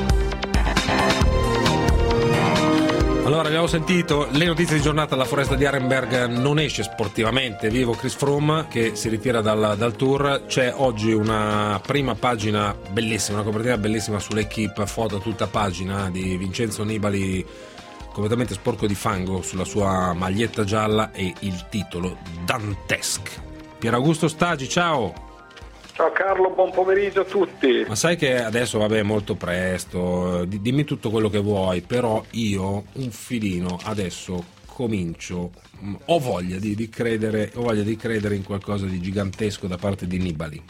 Allora, abbiamo sentito le notizie di giornata dalla foresta di Arenberg, non esce sportivamente vivo Chris Froome che si ritira dal, dal tour. C'è oggi una prima pagina bellissima, una copertina bellissima sull'Equipe, foto tutta pagina di Vincenzo Nibali completamente sporco di fango sulla sua maglietta gialla e il titolo dantesque. Pier Augusto Stagi, ciao! Ciao Carlo, buon pomeriggio a tutti. Ma sai che adesso vabbè è molto presto, dimmi tutto quello che vuoi, però io un filino adesso comincio, ho voglia di, di credere, ho voglia di credere in qualcosa di gigantesco da parte di Nibali.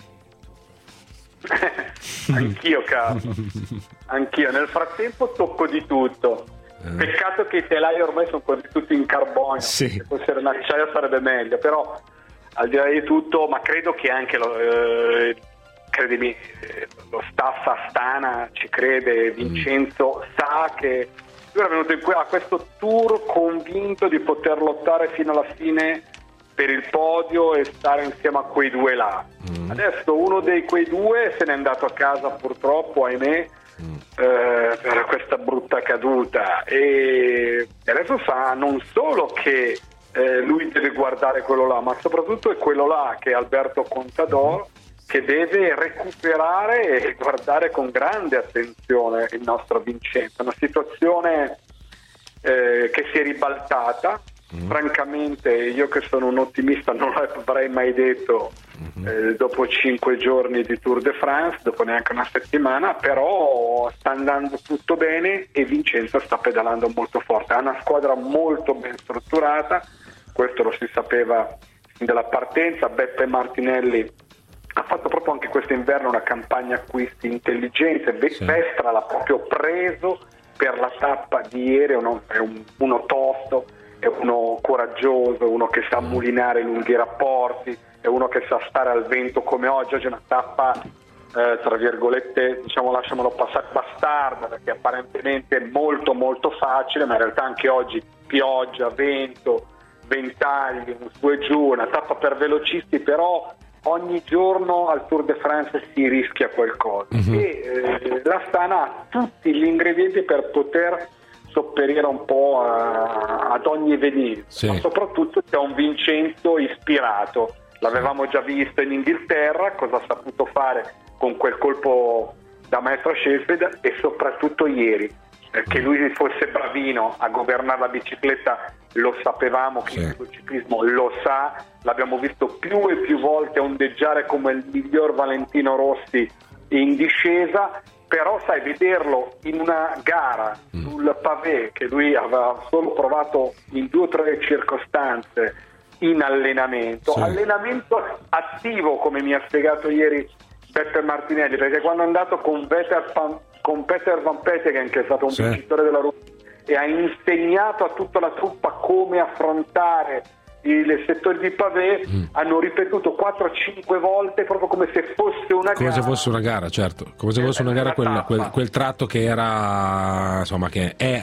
Anch'io Carlo, anch'io, nel frattempo tocco di tutto. Peccato che i telai ormai sono quasi tutti in carbonio, sì. Se fosse in acciaio sarebbe meglio, però al di là di tutto, ma credo che anche lo, eh, credimi, eh, lo staff Astana ci crede, Vincenzo mm. sa che lui è venuto in que- a questo tour convinto di poter lottare fino alla fine per il podio e stare insieme a quei due là. Mm. Adesso uno dei quei due se n'è andato a casa purtroppo, ahimè, mm. eh, per questa brutta caduta e adesso sa non solo che Eh, lui deve guardare quello là, ma soprattutto è quello là che è Alberto Contador, che deve recuperare e guardare con grande attenzione il nostro Vincenzo. Una situazione eh, che si è ribaltata, mm. francamente io che sono un ottimista non l'avrei mai detto eh, dopo cinque giorni di Tour de France, dopo neanche una settimana, però sta andando tutto bene e Vincenzo sta pedalando molto forte, ha una squadra molto ben strutturata. Questo lo si sapeva della partenza. Beppe Martinelli ha fatto proprio anche quest'inverno una campagna acquisti intelligente, sì. Vestra l'ha proprio preso per la tappa di ieri, è uno, è un, uno tosto, è uno coraggioso, uno che sa mulinare lunghi i rapporti, è uno che sa stare al vento come oggi. Oggi è una tappa eh, tra virgolette, diciamo, lasciamolo passare, bastarda, perché apparentemente è molto molto facile, ma in realtà anche oggi pioggia, vento, ventagli, su e giù, una tappa per velocisti, però ogni giorno al Tour de France si rischia qualcosa, mm-hmm. e eh, l'Astana ha tutti gli ingredienti per poter sopperire un po' a, ad ogni evenienza, sì. Ma soprattutto c'è un Vincenzo ispirato. L'avevamo già visto in Inghilterra, cosa ha saputo fare con quel colpo da maestro Sheffield, e soprattutto ieri, eh, che lui fosse bravino a governare la bicicletta lo sapevamo, che il ciclismo lo sa, l'abbiamo visto più e più volte ondeggiare come il miglior Valentino Rossi in discesa, però sai, vederlo in una gara sul pavé che lui aveva solo provato in due o tre circostanze in allenamento, sì. allenamento attivo, come mi ha spiegato ieri Beppe Martinelli, perché quando è andato con Peter Van, con Peter Van Petegem, che è stato un sì. vincitore della Russia, e ha insegnato a tutta la truppa come affrontare il settore di pavé, mm. hanno ripetuto quattro cinque volte proprio come se fosse una come gara. Come se fosse una gara, certo, come se fosse una gara, quel, quel, quel tratto che era, insomma, che è,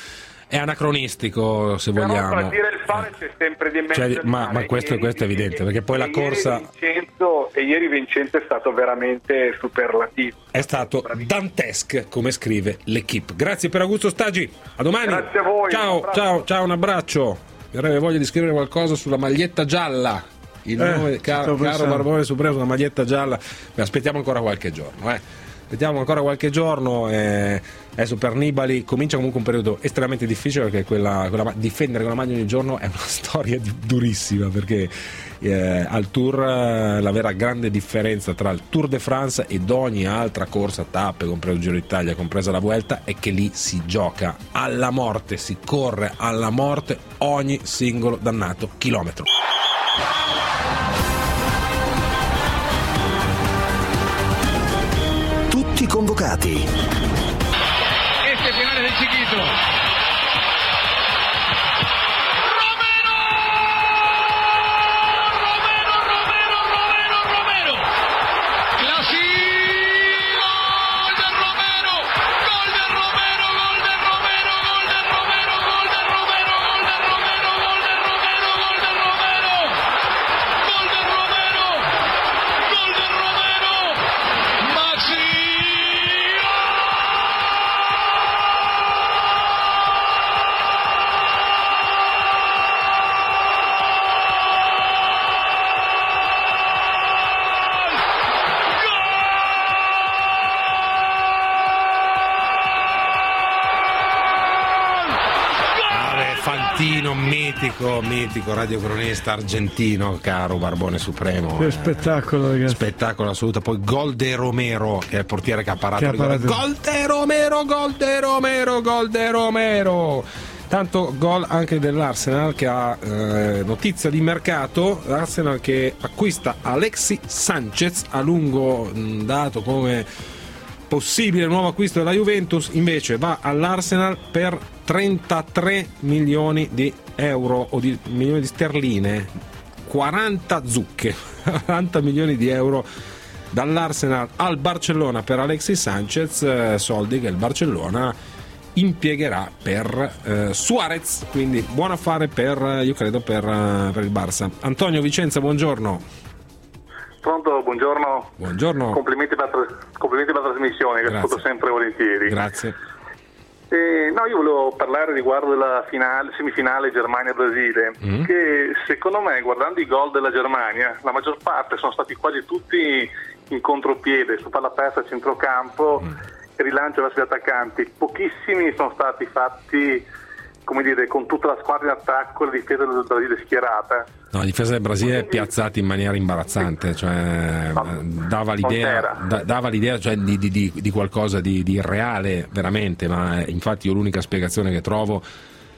è anacronistico, se però vogliamo. Tra dire il fare c'è sempre di mezzo, cioè, ma, ma questo, ieri, questo è evidente, perché poi la corsa Vincenzo, e ieri Vincenzo è stato veramente superlativo, è stato dantesque, come scrive l'Equipe. Grazie per Augusto Stagi, a domani. Grazie a voi, ciao ciao ciao, un abbraccio. Mi avrebbe voglia di scrivere qualcosa sulla maglietta gialla, il eh, nome caro, caro Barbone Supremo, una maglietta gialla. Beh, aspettiamo ancora qualche giorno, eh. aspettiamo ancora qualche giorno. Eh. Adesso per Nibali comincia comunque un periodo estremamente difficile, perché quella, quella, difendere quella maglia ogni giorno è una storia di, durissima, perché eh, al Tour eh, la vera grande differenza tra il Tour de France ed ogni altra corsa, tappe, compreso il Giro d'Italia, compresa la Vuelta, è che lì si gioca alla morte, si corre alla morte ogni singolo dannato chilometro. Tutti convocati. Finale del Chiquito. Mitico, mitico radiocronista argentino, caro Barbone Supremo. Che spettacolo, ragazzi. Spettacolo assoluto. Poi gol de Romero, che è il portiere che ha parato. Che ha parato. Gol de Romero, gol de Romero, gol de Romero. Tanto gol anche dell'Arsenal, che ha eh, notizia di mercato. L'Arsenal che acquista Alexis Sanchez, a lungo mh, dato come possibile nuovo acquisto della Juventus, invece va all'Arsenal per trentatré milioni di euro o di milioni di sterline, quaranta zucche, quaranta milioni di euro dall'Arsenal al Barcellona per Alexis Sanchez, eh, soldi che il Barcellona impiegherà per eh, Suarez, quindi buon affare per, io credo, per, uh, per il Barça. Antonio Vicenza, buongiorno. Pronto, buongiorno. Buongiorno. Complimenti per, complimenti per la trasmissione, che ascolto sempre volentieri. Grazie. Eh, no, io volevo parlare riguardo della finale, semifinale Germania-Brasile, mm. che secondo me, guardando i gol della Germania, la maggior parte sono stati quasi tutti in contropiede, su palla persa a centrocampo, mm. e rilancio verso gli attaccanti. Pochissimi sono stati fatti, come dire, con tutta la squadra in attacco, la difesa del Brasile schierata. No, la difesa del Brasile è piazzata in maniera imbarazzante, cioè no, dava l'idea, da, dava l'idea cioè, di, di, di, di qualcosa di, di irreale veramente, ma infatti io l'unica spiegazione che trovo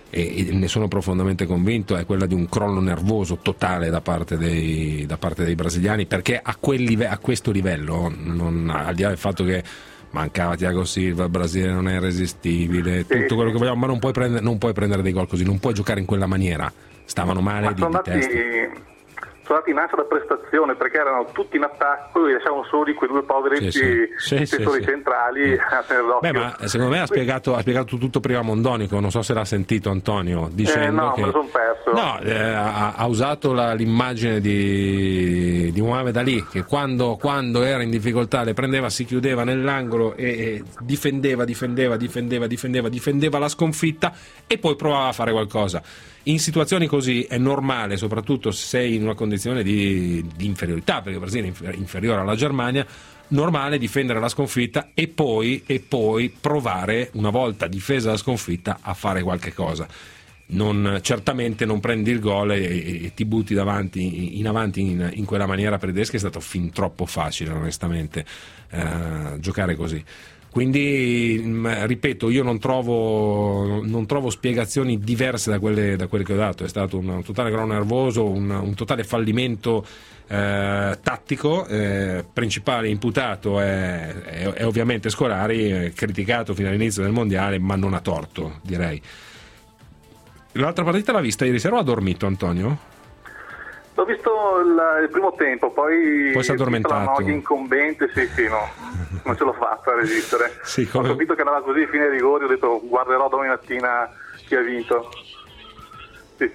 e, e ne sono profondamente convinto, è quella di un crollo nervoso totale da parte dei, da parte dei brasiliani, perché a, quel live- a questo livello, non, al di là del fatto che mancava Thiago Silva, il Brasile non è irresistibile, tutto quello che vogliamo, ma non puoi prendere, non puoi prendere dei gol così, non puoi giocare in quella maniera. Stavano male di, di testa. Sono andati in ansia da prestazione perché erano tutti in attacco e lasciavano soli quei due poveri sì, sì. sì, settori sì, sì. centrali a tenerlo. Beh, ma secondo me ha spiegato, ha spiegato tutto prima Mondonico, non so se l'ha sentito Antonio, dicendo eh, no, che me lo son perso. No, eh, ha, ha usato la, l'immagine di, di Muhammad Ali, che quando, quando era in difficoltà le prendeva, si chiudeva nell'angolo e, e difendeva, difendeva, difendeva, difendeva, difendeva la sconfitta e poi provava a fare qualcosa. In situazioni così è normale, soprattutto se sei in una condizione di, di inferiorità, perché il Brasile è inferiore alla Germania, normale difendere la sconfitta e poi, e poi provare, una volta difesa la sconfitta, a fare qualche cosa. Non, certamente non prendi il gol e, e ti butti davanti, in avanti in, in quella maniera. Per i tedeschi è stato fin troppo facile, onestamente, eh, giocare così. Quindi, ripeto, io non trovo, non trovo spiegazioni diverse da quelle, da quelle che ho dato. È stato un, un totale crollo nervoso, un, un totale fallimento eh, tattico. Eh, principale imputato è, è, è ovviamente Scolari, è criticato fino all'inizio del mondiale, ma non ha torto, direi. L'altra partita l'ha vista ieri sera o ha dormito, Antonio? L'ho visto il, il primo tempo, poi, poi si è addormentato. La noia incombente, sì, sì, no, non ce l'ho fatta a resistere. Sì, come... Ho capito che andava così fine ai rigori, ho detto guarderò domani mattina chi ha vinto. Sì.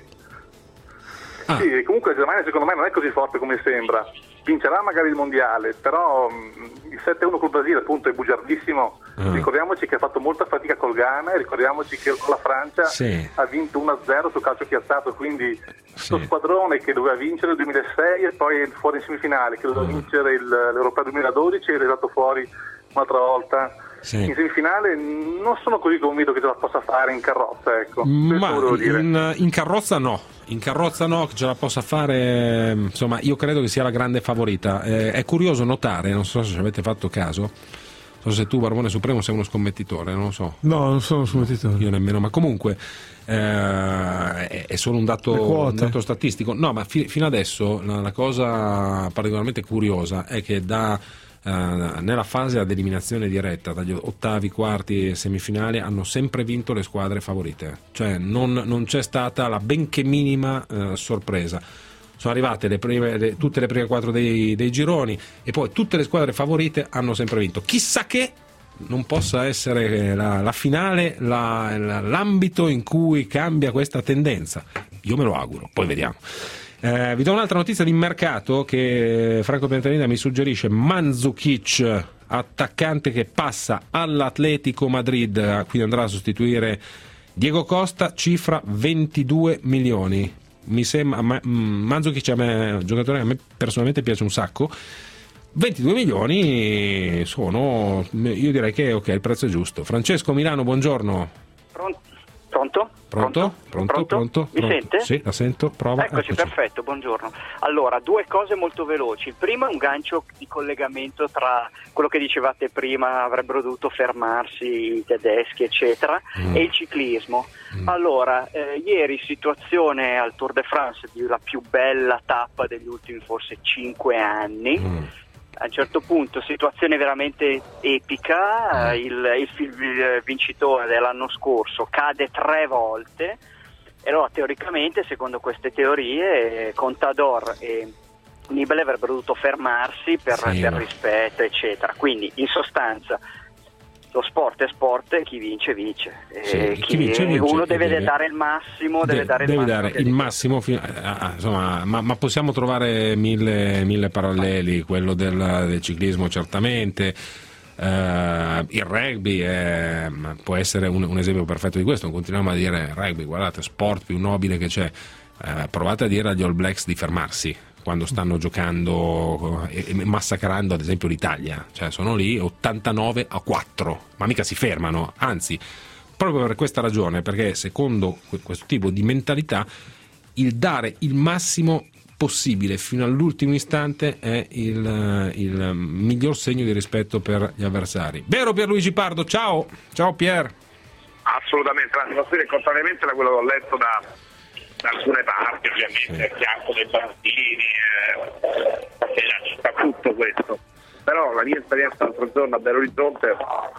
Ah. Sì, comunque la Germania secondo me non è così forte come sembra. Vincerà magari il mondiale, però il sette a uno col Brasile appunto è bugiardissimo. Uh-huh. Ricordiamoci che ha fatto molta fatica col Ghana e ricordiamoci che con la Francia sì. ha vinto uno a zero su calcio piazzato, quindi questo sì. squadrone che doveva vincere il duemilasei e poi fuori in semifinale, che doveva uh-huh. vincere il, l'Europeo duemiladodici e è arrivato fuori un'altra volta. Sì. In semifinale non sono così convinto che ce la possa fare in carrozza, ecco. Ma in, in carrozza no, in carrozza no, che ce la possa fare, insomma io credo che sia la grande favorita. Eh, è curioso notare, non so se ci avete fatto caso, non so se tu Barbone Supremo sei uno scommettitore, non lo so. No, non sono scommettitore. Io nemmeno, ma comunque eh, è solo un dato, un dato statistico. No, ma fi, fino adesso la, la cosa particolarmente curiosa è che da Uh, nella fase ad eliminazione diretta, dagli ottavi, quarti e semifinali, hanno sempre vinto le squadre favorite, cioè non, non c'è stata la benché minima uh, sorpresa. Sono arrivate le prime, le, tutte le prime quattro dei, dei gironi e poi tutte le squadre favorite hanno sempre vinto. Chissà che non possa essere la, la finale la, la, l'ambito in cui cambia questa tendenza. Io me lo auguro, poi vediamo. Eh, vi do un'altra notizia di mercato che Franco Piantanida mi suggerisce. Mandzukic, attaccante che passa all'Atletico Madrid, quindi andrà a sostituire Diego Costa, cifra ventidue milioni. Mi sembra, ma, Mandzukic è un giocatore che a me personalmente piace un sacco. ventidue milioni sono, io direi che ok, il prezzo è giusto. Francesco Milano, buongiorno. Pronto? Pronto? Pronto? Pronto? Pronto? Pronto? Mi Pronto? sente? Sì, la sento, prova. Eccoci, Eccoci. Perfetto, buongiorno. Allora, due cose molto veloci. Il primo è un gancio di collegamento tra quello che dicevate prima, avrebbero dovuto fermarsi i tedeschi, eccetera, mm. e il ciclismo. Mm. Allora, eh, ieri situazione al Tour de France di la più bella tappa degli ultimi forse cinque anni. Mm. A un certo punto situazione veramente epica, il, il, il vincitore dell'anno scorso cade tre volte e allora teoricamente secondo queste teorie Contador e Nibali avrebbero dovuto fermarsi per, sì, per rispetto eccetera, quindi in sostanza lo sport è sport e chi vince vince, sì, e chi chi vince, vince, uno deve, deve dare il massimo deve, deve dare deve il massimo, dare il massimo fino, ah, insomma, ma, ma possiamo trovare mille, mille paralleli, quello del, del ciclismo certamente, uh, il rugby è, può essere un, un esempio perfetto di questo. Continuiamo a dire rugby, guardate, sport più nobile che c'è, uh, provate a dire agli All Blacks di fermarsi quando stanno giocando e massacrando ad esempio l'Italia, cioè sono lì ottantanove a quattro, ma mica si fermano, anzi proprio per questa ragione, perché secondo questo tipo di mentalità il dare il massimo possibile fino all'ultimo istante è il, il miglior segno di rispetto per gli avversari. Vero Pierluigi Pardo? Ciao, ciao Pier. assolutamente, posso dire contrariamente da quello che ho letto da, da alcune parti, ovviamente, a fianco dei bambini, eh, perché c'è tutto questo. Però la mia esperienza l'altro giorno a Belo Horizonte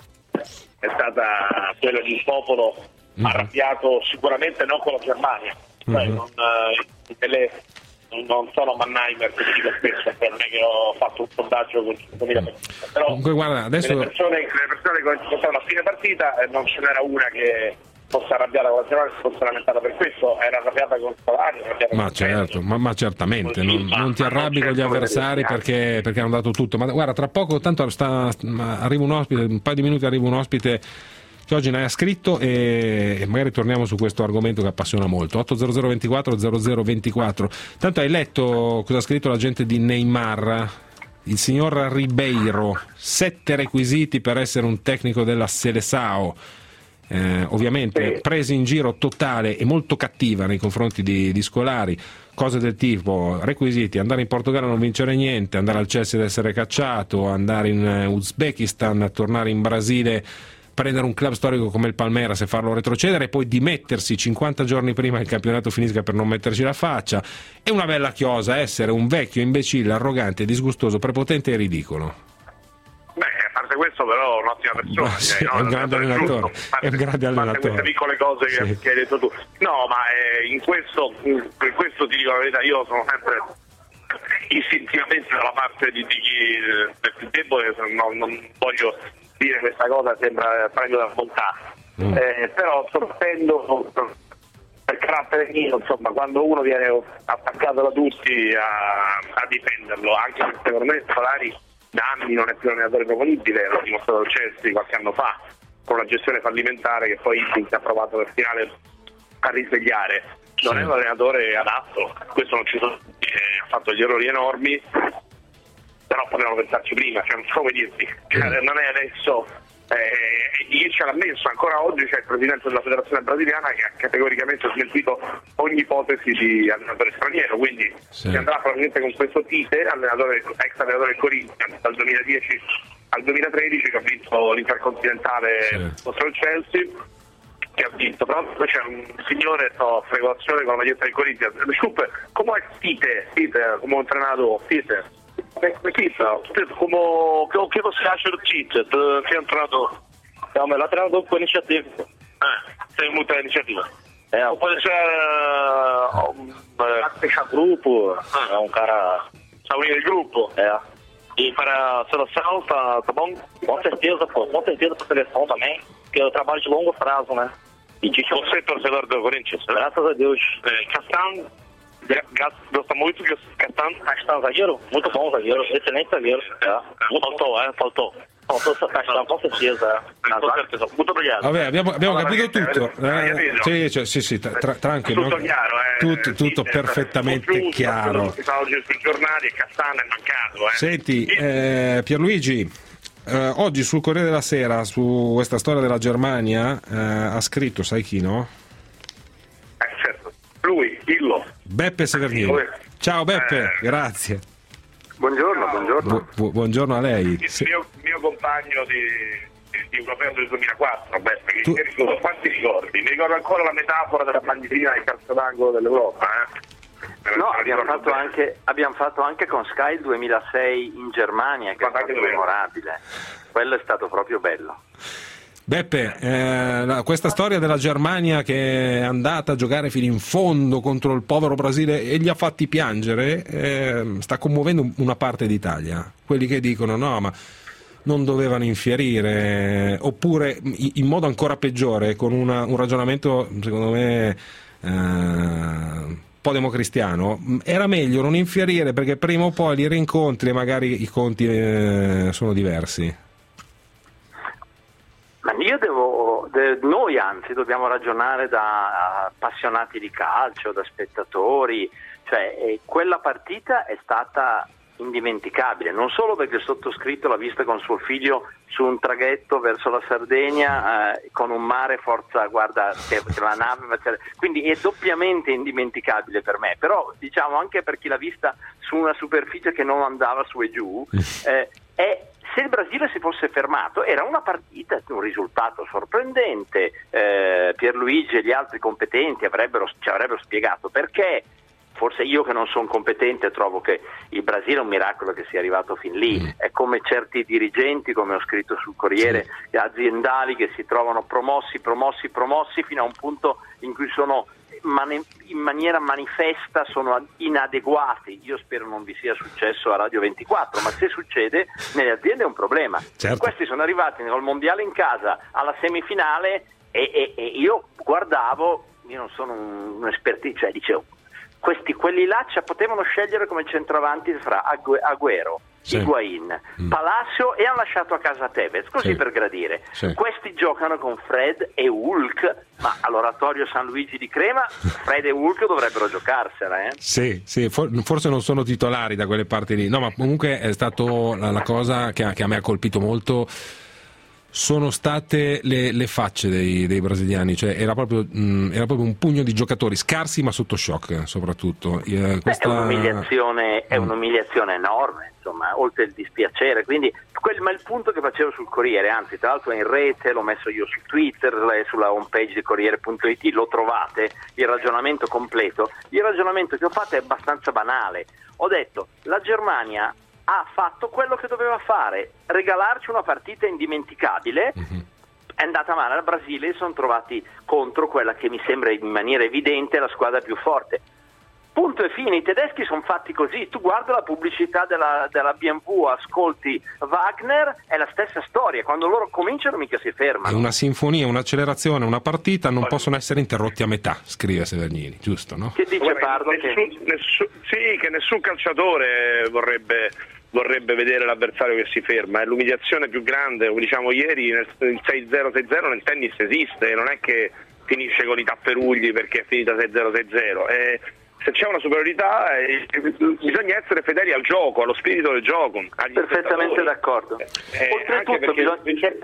è stata quella di un popolo mm-hmm. arrabbiato sicuramente non con la Germania, mm-hmm. cioè non, eh, delle, non sono Mannheimer che dico spesso, per me che ho fatto un sondaggio con cinquemila persone, però comunque, guarda, adesso... le persone, le persone che ho incontrato a fine partita eh, non ce n'era una che fosse arrabbiata con la Germania, fosse lamentata per questo, era arrabbiata con Scolari, ma certo, ma, ma certamente non, non ti arrabbi con gli avversari perché, perché hanno dato tutto. Ma guarda, tra poco tanto sta, arriva un ospite, un paio di minuti arriva un ospite che oggi ne ha scritto e, e magari torniamo su questo argomento che appassiona molto. otto zero zero ventiquattro zero zero ventiquattro. Tanto hai letto cosa ha scritto la gente di Neymar? Il signor Ribeiro, sette requisiti per essere un tecnico della Seleção. Eh, ovviamente presi in giro totale e molto cattiva nei confronti di, di Scolari, cose del tipo requisiti: andare in Portogallo a non vincere niente, andare al Chelsea ad essere cacciato, andare in Uzbekistan, tornare in Brasile, prendere un club storico come il Palmeiras e farlo retrocedere e poi dimettersi cinquanta giorni prima che il campionato finisca per non metterci la faccia. È una bella chiosa essere un vecchio imbecille, arrogante, disgustoso, prepotente e ridicolo. Beh, a parte questo però è un'ottima persona, sì, no? È un grande allenatore, è un grande allenatore. Queste piccole cose che, sì. che hai detto tu. No, ma eh, in questo in questo ti dico la verità, io sono sempre istintivamente dalla parte di, di chi è più debole, non, non voglio dire questa cosa, sembra prendere la bontà. Mm. Eh, però sorprendo per carattere mio, insomma, quando uno viene attaccato da tutti a, a difenderlo, anche se secondo me Scolari da anni non è più un allenatore proponibile, l'ho dimostrato al Chelsea qualche anno fa con una gestione fallimentare che poi si è provato per finale a risvegliare. Non sì. è un allenatore adatto, questo non ci sono, eh, ha fatto degli errori enormi, però potevano pensarci prima, cioè non so come dirti, cioè, non è adesso, eh, e ce l'ha messo, ancora oggi c'è il presidente della federazione brasiliana che ha categoricamente smentito ogni ipotesi di allenatore straniero, quindi sì. si andrà probabilmente con questo Tite, allenatore, ex allenatore del Corinthians dal duemiladieci al duemilatredici, che ha vinto l'intercontinentale sì. contro il Chelsea, che ha vinto, però c'è un signore so, frequentazione con la maglietta del Corinthians, come è Tite, Tite come entrenato Tite? Chissà, como o que você acha do Tite, do que entrado? É o melhor treinador com iniciativa. É, tem muita iniciativa. É, pode ser um, é, fechar grupo, é um cara saúde de grupo. É. E para a seleção, tá, tá bom? Com certeza, pô, com certeza para a seleção também, porque é um trabalho de longo prazo, né? E Tite, você é torcedor do Corinthians? Graças a Deus. É, Castan, gosta muito de Castan. Castan, zagueiro? Muito bom zagueiro, excelente zagueiro. É. Faltou, é, faltou. Faltou Castan, com certeza. É. Com certeza. Muito obrigado. Vabbè, abbiamo, abbiamo capito tutto. Eh, sì, cioè, sì, sì, tra, tranquillo. Tutto chiaro, eh. Tutto, tutto sì, perfettamente giusto, chiaro. Che stavo sui giornali e Castan è mancato, eh. Senti, eh, Pierluigi. Uh, oggi sul Corriere della Sera, su questa storia della Germania, uh, ha scritto, sai chi, no? Eh, certo, lui, dillo. Beppe Severnini. Ciao Beppe, eh, grazie. Buongiorno, buongiorno. Bu- bu- buongiorno a lei. Il sì. mio, mio compagno di, di, di Europeo del duemilaquattro, Beppe, che tu... mi ricordo, quanti ricordi? Mi ricordo ancora la metafora della bandiera del calcio d'angolo dell'Europa, eh? No, abbiamo fatto, anche, abbiamo fatto anche con Sky il duemilasei in Germania, che è stato memorabile. Quello è stato proprio bello. Beppe, eh, questa storia della Germania che è andata a giocare fino in fondo contro il povero Brasile e li ha fatti piangere, eh, sta commuovendo una parte d'Italia. Quelli che dicono no, ma non dovevano infierire, oppure in modo ancora peggiore, con una, un ragionamento secondo me eh, un po' democristiano, era meglio non infierire perché prima o poi li rincontri e magari i conti eh, sono diversi. Ma io devo, de, noi anzi dobbiamo ragionare da appassionati di calcio, da spettatori, cioè eh, quella partita è stata indimenticabile, non solo perché il sottoscritto l'ha vista con suo figlio su un traghetto verso la Sardegna eh, con un mare forza, guarda che, che la nave, quindi è doppiamente indimenticabile per me, però diciamo anche per chi l'ha vista su una superficie che non andava su e giù, eh, è se il Brasile si fosse fermato era una partita, un risultato sorprendente. eh, Pierluigi e gli altri competenti avrebbero, ci avrebbero spiegato perché. Forse io che non sono competente trovo che il Brasile è un miracolo che sia arrivato fin lì, mm. è come certi dirigenti, come ho scritto sul Corriere, sì. aziendali che si trovano promossi, promossi, promossi fino a un punto in cui sono mani- in maniera manifesta sono inadeguati. Io spero non vi sia successo a Radio ventiquattro, ma se succede nelle aziende è un problema. Certo. Questi sono arrivati col mondiale in casa alla semifinale e, e, e io guardavo, io non sono un, un esperto, cioè dicevo questi, quelli là cioè, potevano scegliere come centravanti fra Agu- Agüero, sì. Higuain, mm. Palacio e hanno lasciato a casa Tevez, così sì. per gradire. Sì. Questi giocano con Fred e Hulk, ma all'oratorio San Luigi di Crema Fred e Hulk dovrebbero giocarsela. Eh? Sì, sì, for- forse non sono titolari da quelle parti lì, no, ma comunque è stato la, la cosa che a, che a me ha colpito molto. Sono state le, le facce dei, dei brasiliani, cioè era proprio, mh, era proprio un pugno di giocatori scarsi ma sotto shock soprattutto. Eh, questa... Beh, è, un'umiliazione, è un'umiliazione enorme, insomma, oltre il dispiacere, quindi quel, ma il punto che facevo sul Corriere, anzi tra l'altro è in rete, l'ho messo io su Twitter, sulla homepage di Corriere punto it, lo trovate, il ragionamento completo. Il ragionamento che ho fatto è abbastanza banale. Ho detto, la Germania ha fatto quello che doveva fare, regalarci una partita indimenticabile. Uh-huh. È andata male al Brasile, sono trovati contro quella che mi sembra in maniera evidente la squadra più forte. Punto e fine, i tedeschi sono fatti così, tu guarda la pubblicità della, della B M W, ascolti Wagner, è la stessa storia, quando loro cominciano mica si fermano. È una sinfonia, un'accelerazione, una partita, non possono essere interrotti a metà, scrive Severnini, giusto, no? Che dice Pardo? Nessun, che... nessun, sì, che nessun calciatore vorrebbe... vorrebbe vedere l'avversario che si ferma, è l'umiliazione più grande. Diciamo ieri nel, il sei zero sei zero nel tennis esiste, non è che finisce con i tapperugli perché è finita sei zero sei zero, e se c'è una superiorità eh, bisogna essere fedeli al gioco, allo spirito del gioco, agli perfettamente d'accordo. eh, Oltretutto bisogna...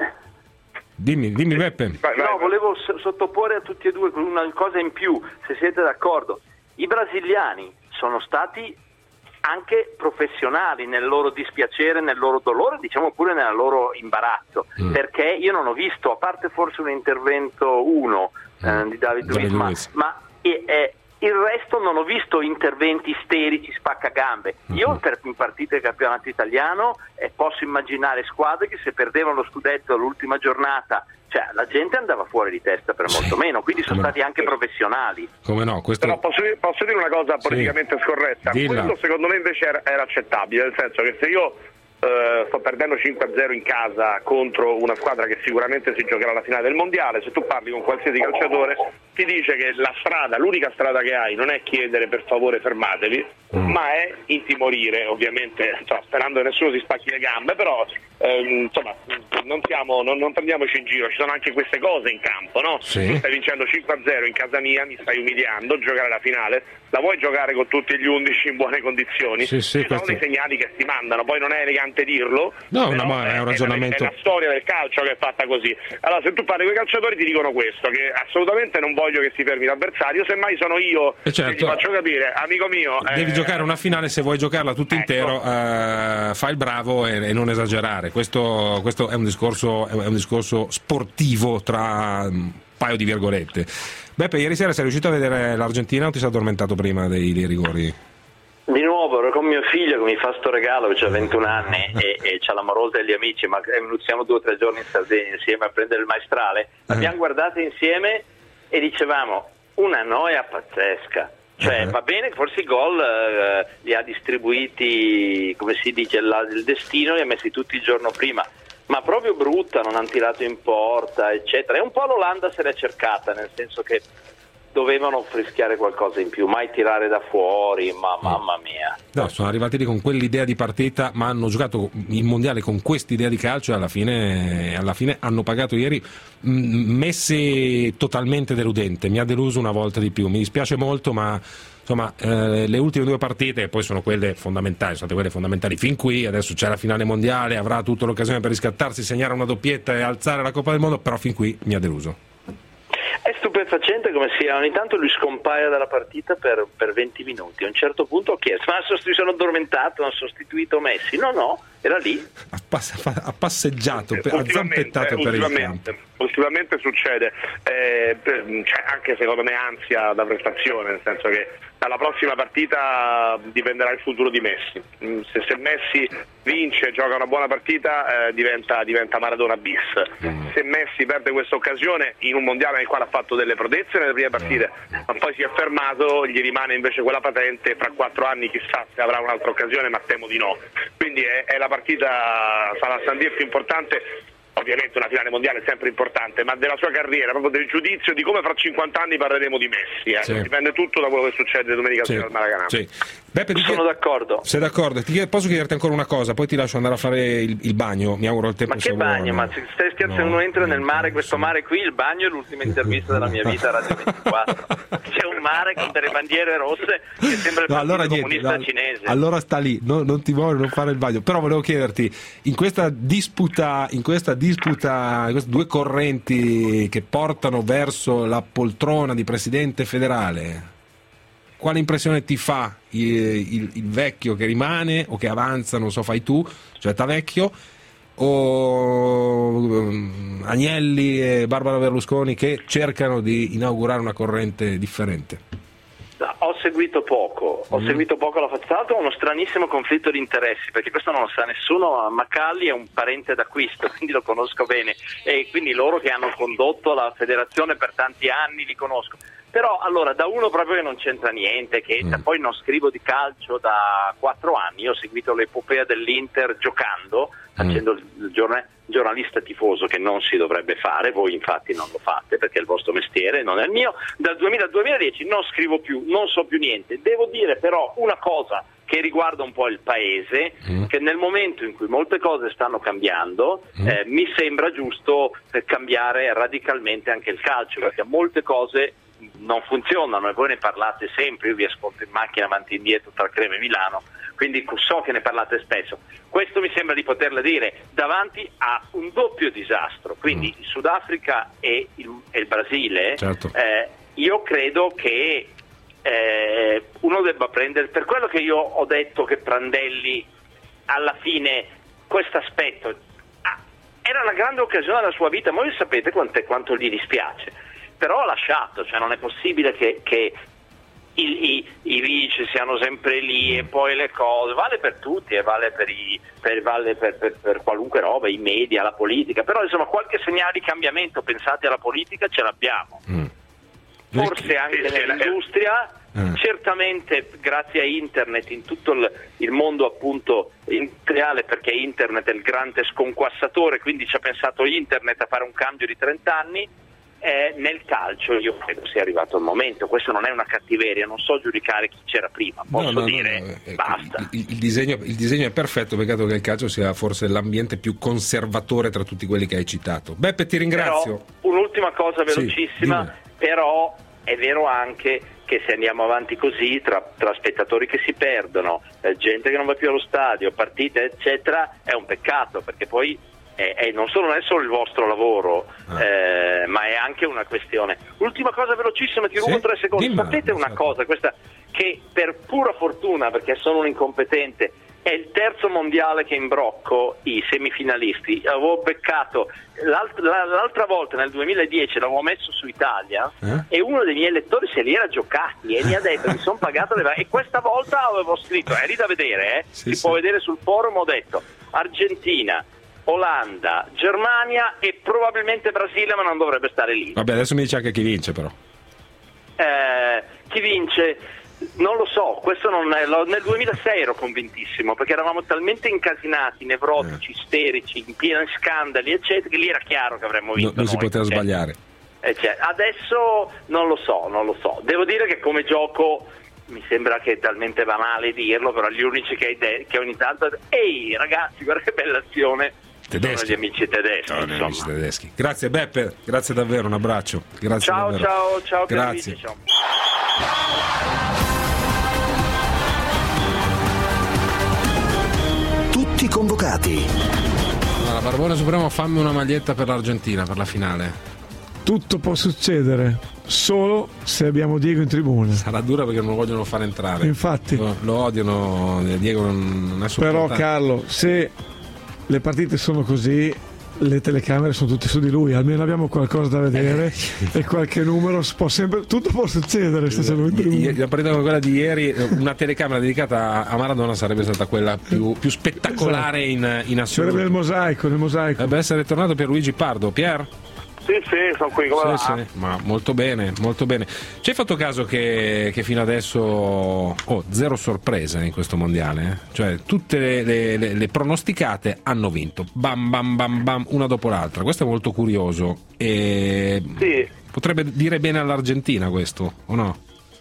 dimmi, dimmi Beppe. Vai, vai, no, volevo sottoporre a tutti e due una cosa in più, se siete d'accordo. I brasiliani sono stati anche professionali nel loro dispiacere, nel loro dolore, diciamo pure nel loro imbarazzo, mm. perché io non ho visto, a parte forse un intervento uno mm. eh, di David Luiz, ma, ma eh, eh, il resto non ho visto interventi isterici, spaccagambe. Mm-hmm. Io per in partite del campionato italiano eh, posso immaginare squadre che se perdevano lo scudetto all'ultima giornata, cioè la gente andava fuori di testa per molto sì. meno, quindi sono Come stati no. anche professionali. Come no? Questo... Però posso, posso dire una cosa politicamente sì. scorretta? Dilla. Questo secondo me invece era, era accettabile, nel senso che se io Uh, sto perdendo cinque a zero in casa contro una squadra che sicuramente si giocherà la finale del mondiale, se tu parli con qualsiasi calciatore ti dice che la strada, l'unica strada che hai non è chiedere per favore fermatevi, mm. ma è intimorire, ovviamente insomma, sperando che nessuno si spacchi le gambe, però ehm, insomma non, siamo, non, non prendiamoci in giro, ci sono anche queste cose in campo, no? Sì. Tu stai vincendo cinque a zero in casa mia, mi stai umiliando, giocare la finale la vuoi giocare con tutti gli undici in buone condizioni? Sì, sì, ci sono questo... dei segnali che si mandano, poi non è elegante dirlo, no, no, ma è un ragionamento. È la storia del calcio che è fatta così. Allora, se tu parli con i calciatori ti dicono questo, che assolutamente non voglio che si fermi l'avversario, semmai sono io e certo, che ti faccio capire, amico mio. Devi eh... giocare una finale, se vuoi giocarla tutto ecco. intero, eh, fai il bravo e, e non esagerare. Questo, questo è un discorso, è un discorso sportivo tra un paio di virgolette. Beppe, ieri sera sei riuscito a vedere l'Argentina o ti sei addormentato prima dei, dei rigori? Di nuovo ero con mio figlio che mi fa sto regalo, che ha ventuno anni e, e c'ha l'amorosa e gli amici, ma siamo due o tre giorni in Sardegna insieme a prendere il maestrale, l'abbiamo uh-huh. guardate insieme e dicevamo una noia pazzesca, cioè uh-huh. va bene, forse i gol eh, li ha distribuiti, come si dice, la, il destino li ha messi tutti il giorno prima, ma proprio brutta, non hanno tirato in porta eccetera, e un po' l'Olanda se l'è cercata, nel senso che dovevano frischiare qualcosa in più, mai tirare da fuori, ma mamma mia. No, sono arrivati lì con quell'idea di partita, ma hanno giocato il mondiale con quest'idea di calcio e alla fine, alla fine hanno pagato ieri messe totalmente deludente. Mi ha deluso una volta di più, mi dispiace molto, ma insomma eh, le ultime due partite poi sono quelle fondamentali, sono state quelle fondamentali fin qui, adesso c'è la finale mondiale, avrà tutta l'occasione per riscattarsi, segnare una doppietta e alzare la Coppa del Mondo, però fin qui mi ha deluso. È stupefacente come sia, ogni tanto lui scompaia dalla partita per, per venti minuti, a un certo punto ho chiesto, ma mi sono addormentato, hanno sostituito Messi? No, no, era lì. Ha, pass- ha passeggiato, per, ha zampettato per il campo. Ultimamente succede, eh, c'è anche secondo me ansia da prestazione, nel senso che dalla prossima partita dipenderà il futuro di Messi. Se, se Messi vince, gioca una buona partita, eh, diventa, diventa Maradona bis. Mm. Se Messi perde questa occasione in un mondiale nel quale ha fatto delle prodezze nelle prime partite, mm. ma poi si è fermato, gli rimane invece quella patente. Fra quattro anni chissà se avrà un'altra occasione, ma temo di no. Quindi è, è la partita, sarà San Dir più importante. Ovviamente una finale mondiale è sempre importante, ma della sua carriera, proprio del giudizio di come fra cinquanta anni parleremo di Messi, eh. Sì. Dipende tutto da quello che succede domenica sì. sera al Maracanã. Sì. Beppe, sono chied- d'accordo. Sei d'accordo? Ti chied- posso chiederti ancora una cosa, poi ti lascio andare a fare il, il bagno, mi auguro il tempo. Ma che bagno? Ma se stai scherzando, no, uno entra nel mare, questo sì. mare qui, il bagno è l'ultima intervista della mia vita a Radio ventiquattro. C'è un mare con delle bandiere rosse che sembra il no, partito allora, comunista niente, cinese. Allora sta lì, no, non ti muovi, non fare il bagno. Però volevo chiederti, in questa disputa, in questa disputa queste due correnti che portano verso la poltrona di presidente federale, quale impressione ti fa il, il, il vecchio che rimane o che avanza, non so, fai tu, cioè Tavecchio, o um, Agnelli e Barbara Berlusconi che cercano di inaugurare una corrente differente? Ho seguito poco, ho mm. seguito poco la facciata, ho uno stranissimo conflitto di interessi, perché questo non lo sa nessuno. Macalli è un parente d'acquisto, quindi lo conosco bene, e quindi loro che hanno condotto la federazione per tanti anni li conosco. Però allora, da uno proprio che non c'entra niente, che mm. poi non scrivo di calcio da quattro anni, io ho seguito l'epopea dell'Inter giocando, facendo mm. il giornale giornalista tifoso, che non si dovrebbe fare, voi infatti non lo fate perché è il vostro mestiere, non è il mio. Dal duemila al duemiladieci non scrivo più, non so più niente. Devo dire però una cosa che riguarda un po' il paese, mm. che nel momento in cui molte cose stanno cambiando, mm. eh, mi sembra giusto cambiare radicalmente anche il calcio, perché molte cose non funzionano e voi ne parlate sempre. Io vi ascolto in macchina avanti e indietro tra Crema e Milano, quindi so che ne parlate spesso. Questo mi sembra di poterle dire davanti a un doppio disastro, quindi mm. il Sudafrica e il, e il Brasile. Certo. eh, io credo che eh, uno debba prendere, per quello che io ho detto che Prandelli alla fine questo aspetto ah, era una grande occasione della sua vita, ma voi sapete quanto, quanto gli dispiace, però ha lasciato, cioè non è possibile che, che I, i, i vici siano sempre lì, e poi le cose, vale per tutti e vale per, i, per, vale per, per, per qualunque roba, i media, la politica, però insomma qualche segnale di cambiamento, pensate alla politica, ce l'abbiamo. Mm. Forse anche nell'industria, mm. certamente grazie a internet in tutto il, il mondo appunto industriale, perché internet è il grande sconquassatore, quindi ci ha pensato internet a fare un cambio di trenta anni. Eh, nel calcio io credo sia arrivato il momento, questo non è una cattiveria, non so giudicare chi c'era prima, posso no, no, dire no, no, eh, basta. Il, il, disegno, il disegno è perfetto, peccato che il calcio sia forse l'ambiente più conservatore tra tutti quelli che hai citato. Beppe, ti ringrazio. Però, un'ultima cosa velocissima, sì, però è vero anche che se andiamo avanti così tra, tra spettatori che si perdono, eh, gente che non va più allo stadio, partite eccetera, è un peccato, perché poi E, e non, solo, non è solo il vostro lavoro, ah. eh, ma è anche una questione. Ultima cosa velocissima, ti rubo sì? tre secondi. Dimmi, sapete una cosa, questa che per pura fortuna, perché sono un incompetente, è il terzo mondiale che imbrocco i semifinalisti. Avevo beccato l'alt- l'altra volta nel duemiladieci, l'avevo messo su Italia eh? e uno dei miei lettori se li era giocati e mi ha detto mi sono pagato le... e questa volta avevo scritto, eri da vedere, eh? sì, si sì. può vedere sul forum, ho detto Argentina, Olanda, Germania e probabilmente Brasile, ma non dovrebbe stare lì. Vabbè, adesso mi dice anche chi vince però. Eh, chi vince? Non lo so, questo non è, nel duemilasei ero convintissimo, perché eravamo talmente incasinati, nevrotici, eh. isterici, in piena scandali, eccetera, che lì era chiaro che avremmo vinto. No, non noi, si poteva cioè, sbagliare. Eh, cioè, adesso non lo so, non lo so. Devo dire che come gioco mi sembra che è talmente banale dirlo, però gli unici che, de- che ogni tanto ehi ragazzi, guarda che bella azione, tedeschi. Sono gli amici tedeschi, no, gli amici tedeschi. Grazie Beppe, grazie davvero, un abbraccio. Grazie ciao davvero. ciao ciao, grazie. Amici, ciao. Tutti convocati. Allora, Barbone Supremo, fammi una maglietta per l'Argentina per la finale. tutto può succedere solo se abbiamo Diego in tribuna. Sarà dura perché non lo vogliono far entrare. Infatti. Lo, lo odiano, Diego non è Però Carlo, se le partite sono così, le telecamere sono tutte su di lui, almeno abbiamo qualcosa da vedere e qualche numero può sempre, tutto può succedere se c'è lui in tribuna. La partita come quella di ieri, una telecamera dedicata a Maradona sarebbe stata quella più, più spettacolare in, in assoluto. Sarebbe nel mosaico, nel mosaico. Dovrebbe essere tornato Pierluigi Pardo. Pier? Sì, sì, sono qui, come sì, va? Sì, ma molto bene, molto bene. Ci hai fatto caso che, che fino adesso oh, zero sorprese in questo mondiale? Eh? Cioè tutte le, le, le, le pronosticate hanno vinto, bam bam bam bam, una dopo l'altra. Questo è molto curioso e sì. Potrebbe dire bene all'Argentina questo, o no?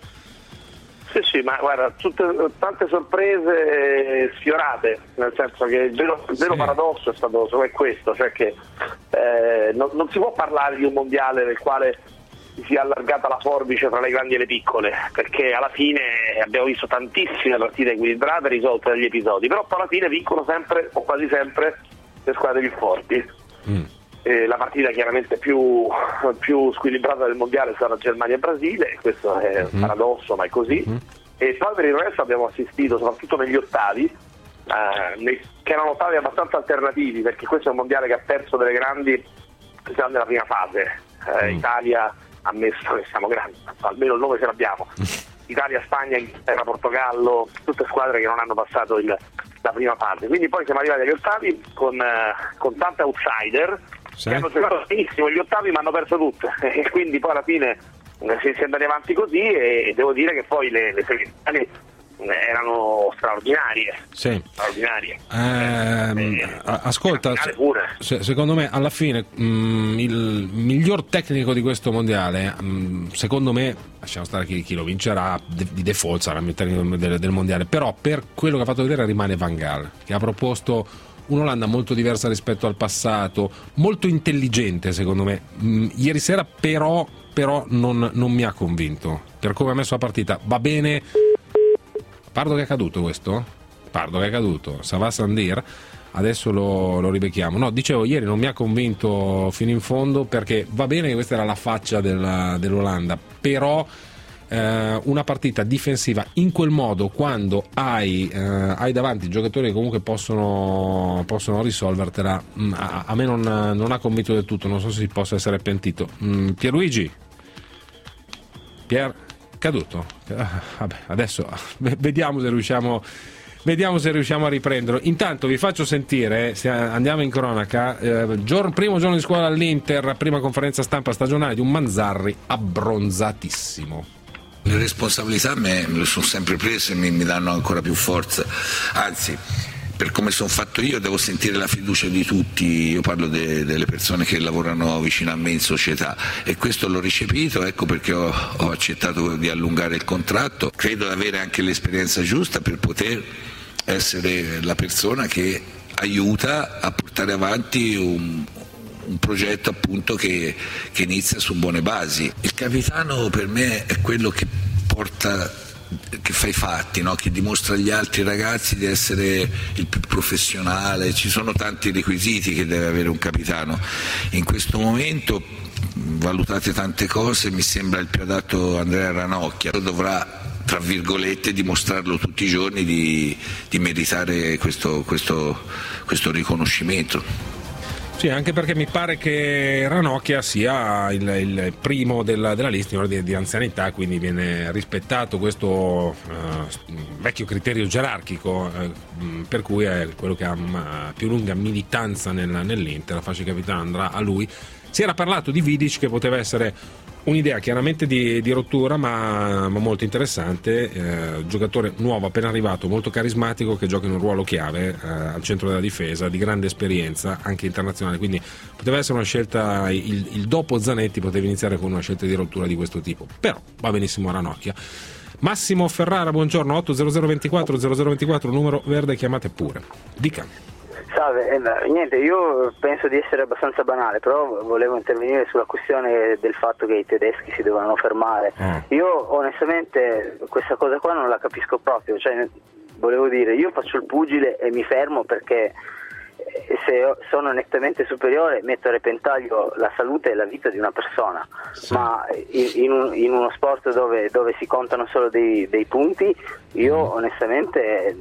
Sì, sì, ma guarda, tutte, tante sorprese sfiorate, nel senso che il vero, il vero sì. paradosso è stato è questo, cioè che eh, non, non si può parlare di un mondiale nel quale si sia allargata la forbice tra le grandi e le piccole, perché alla fine abbiamo visto tantissime partite equilibrate risolte dagli episodi, però poi alla fine vincono sempre o quasi sempre le squadre più forti. Mm. Eh, la partita chiaramente più, più squilibrata del mondiale sarà Germania e Brasile, questo è un paradosso ma è così, mm-hmm. e poi per il resto abbiamo assistito soprattutto negli ottavi, eh, nei, che erano ottavi abbastanza alternativi, perché questo è un mondiale che ha perso delle grandi già nella prima fase. eh, mm. Italia ha messo che siamo grandi, almeno il nome ce l'abbiamo, Italia, Spagna, Inghilterra, Portogallo, tutte squadre che non hanno passato il, la prima fase, quindi poi siamo arrivati agli ottavi con, eh, con tante outsider sì. che hanno giocato benissimo gli ottavi ma hanno perso tutte e quindi poi alla fine si è andati avanti così e devo dire che poi le, le semifinali erano straordinarie, sì. straordinarie. Eh, eh, ascolta, se, secondo me alla fine mh, il miglior tecnico di questo mondiale, mh, secondo me, lasciamo stare chi, chi lo vincerà, di, di default sarà il tecnico del, del mondiale, però per quello che ha fatto vedere rimane Van Gaal, che ha proposto un'Olanda molto diversa rispetto al passato, molto intelligente secondo me. Mh, ieri sera però, però non, non mi ha convinto per come ha messo la partita. Va bene, Pardo che è caduto questo? Pardo che è caduto, Savà Sandir, adesso lo, lo ribecchiamo. No, dicevo, ieri non mi ha convinto fino in fondo, perché va bene che questa era la faccia della, dell'Olanda, però eh, una partita difensiva in quel modo, quando hai, eh, hai davanti giocatori che comunque possono, possono risolvertela, mh, a, a me non, non ha convinto del tutto, non so se si possa essere pentito. Mh, Pierluigi? Pier... caduto. Ah, vabbè, adesso vediamo se riusciamo vediamo se riusciamo a riprenderlo. Intanto vi faccio sentire, se andiamo in cronaca, eh, giorno, primo giorno di scuola all'Inter, prima conferenza stampa stagionale di un Manzarri abbronzatissimo. Le responsabilità me, me le sono sempre prese e mi, mi danno ancora più forza, anzi, per come sono fatto io devo sentire la fiducia di tutti. Io parlo de, delle persone che lavorano vicino a me in società e questo l'ho recepito, ecco perché ho, ho accettato di allungare il contratto. Credo di avere anche l'esperienza giusta per poter essere la persona che aiuta a portare avanti un, un progetto appunto che, che inizia su buone basi. Il capitano per me è quello che porta, che fa i fatti, no? Che dimostra agli altri ragazzi di essere il più professionale. Ci sono tanti requisiti che deve avere un capitano. In questo momento, valutate tante cose, mi sembra il più adatto Andrea Ranocchia. Dovrà, tra virgolette, dimostrarlo tutti i giorni di, di meritare questo, questo, questo riconoscimento. Sì, anche perché mi pare che Ranocchia sia il, il primo della, della lista in ordine di anzianità, quindi viene rispettato questo uh, vecchio criterio gerarchico, uh, per cui è quello che ha uh, più lunga militanza nel, nell'Inter. La fascia di capitano andrà a lui. Si era parlato di Vidic, che poteva essere un'idea chiaramente di, di rottura, ma, ma molto interessante, eh, giocatore nuovo appena arrivato, molto carismatico, che gioca in un ruolo chiave eh, al centro della difesa, di grande esperienza anche internazionale, quindi poteva essere una scelta, il, il dopo Zanetti poteva iniziare con una scelta di rottura di questo tipo, però va benissimo Ranocchia. Massimo Ferrara, buongiorno. Otto zero zero ventiquattro zero zero ventiquattro, numero verde, chiamate pure, dica. Salve, eh, niente, io penso di essere abbastanza banale, però volevo intervenire sulla questione del fatto che i tedeschi si dovevano fermare. Mm. Io onestamente questa cosa qua non la capisco proprio, cioè volevo dire, io faccio il pugile e mi fermo perché se sono nettamente superiore metto a repentaglio la salute e la vita di una persona, sì. ma in, in, un, in uno sport dove, dove si contano solo dei, dei punti, io mm. onestamente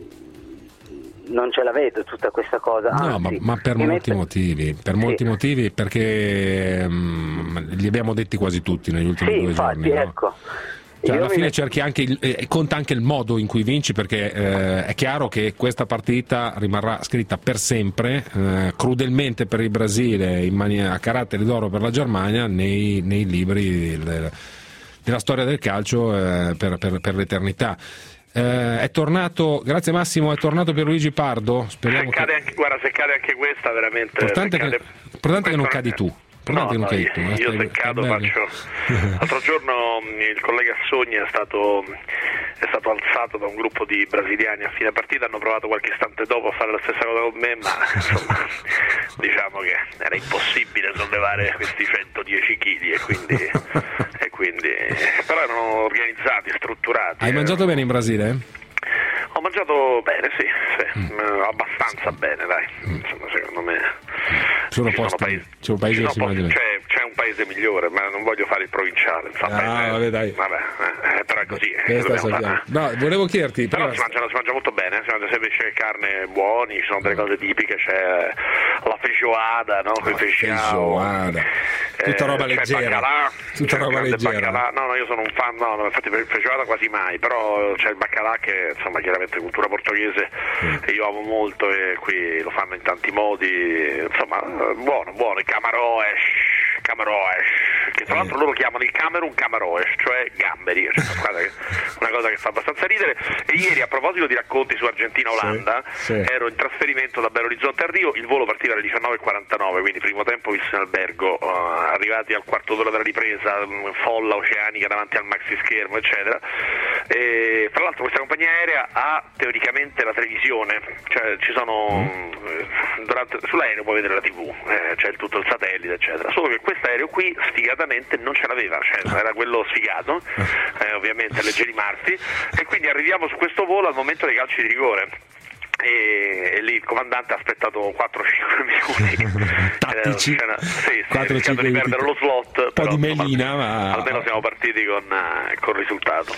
non ce la vedo tutta questa cosa. No, Anzi, ma, ma per molti mette... motivi, per molti sì. motivi, perché um, li abbiamo detti quasi tutti negli ultimi sì, due infatti, giorni. No? Ecco. Cioè, alla fine metto... cerchi anche il, eh, conta anche il modo in cui vinci, perché eh, è chiaro che questa partita rimarrà scritta per sempre, eh, crudelmente per il Brasile, in maniera a carattere d'oro per la Germania, nei, nei libri del, della storia del calcio eh, per, per, per l'eternità. Eh, è tornato, grazie Massimo, è tornato Pierluigi Pardo. Speriamo se cade che... anche, guarda, se cade anche questa, veramente. L'importante è che, che, che non cadi tu. No, no, io, io se cado faccio. L'altro giorno il collega Sogni è stato, è stato alzato da un gruppo di brasiliani a fine partita, hanno provato qualche istante dopo a fare la stessa cosa con me, ma insomma diciamo che era impossibile sollevare questi centodieci chili e quindi, e quindi però erano organizzati, strutturati. Hai mangiato bene in Brasile? Ho mangiato bene, sì, sì. Mm. abbastanza bene, dai. Insomma, secondo me sono posti, paesi, sono paesi sono posti, c'è, c'è un paese migliore, ma non voglio fare il provinciale. Infatti, ah, vabbè, dai. Vabbè, eh, però è così. Eh, no, volevo chiederti. Però, però si, mangia, si mangia molto bene, si mangia sempre pesce e carne buoni, ci sono delle cose tipiche, c'è la feijoada, no? La feijoada. Tutta roba eh, leggera. Baccalà, Tutta roba leggera. Baccalà. No, no, io sono un fan, no, infatti per feijoada quasi mai, però c'è il baccalà che insomma chiaramente cultura portoghese mm. e io amo molto e qui lo fanno in tanti modi, insomma buono, buono, i camaroes, camaroes, che tra l'altro loro chiamano il Camerun camaroes, cioè gamberi, cioè, una cosa che fa abbastanza ridere. E ieri, a proposito di racconti su Argentina-Olanda, sì, sì. ero in trasferimento da Belo Horizonte a Rio, il volo partiva alle diciannove e quarantanove, quindi primo tempo visto in albergo, uh, arrivati al quarto d'ora della ripresa, folla oceanica davanti al maxi schermo, eccetera. E tra l'altro questa compagnia aerea ha teoricamente la televisione, cioè ci sono mm. durante, sull'aereo puoi vedere la tivù, eh, c'è il, tutto il satellite, eccetera. Solo che questo aereo qui sfigatamente non ce l'aveva, cioè era quello sfigato, eh, ovviamente leggeri marzi, e quindi arriviamo su questo volo al momento dei calci di rigore. E, e lì il comandante ha aspettato quattro cinque minuti tattici, eh, cena, sì, quattro sì, di perdere lo slot, un po' però, di melina, insomma, ma almeno siamo partiti con, uh, con risultato.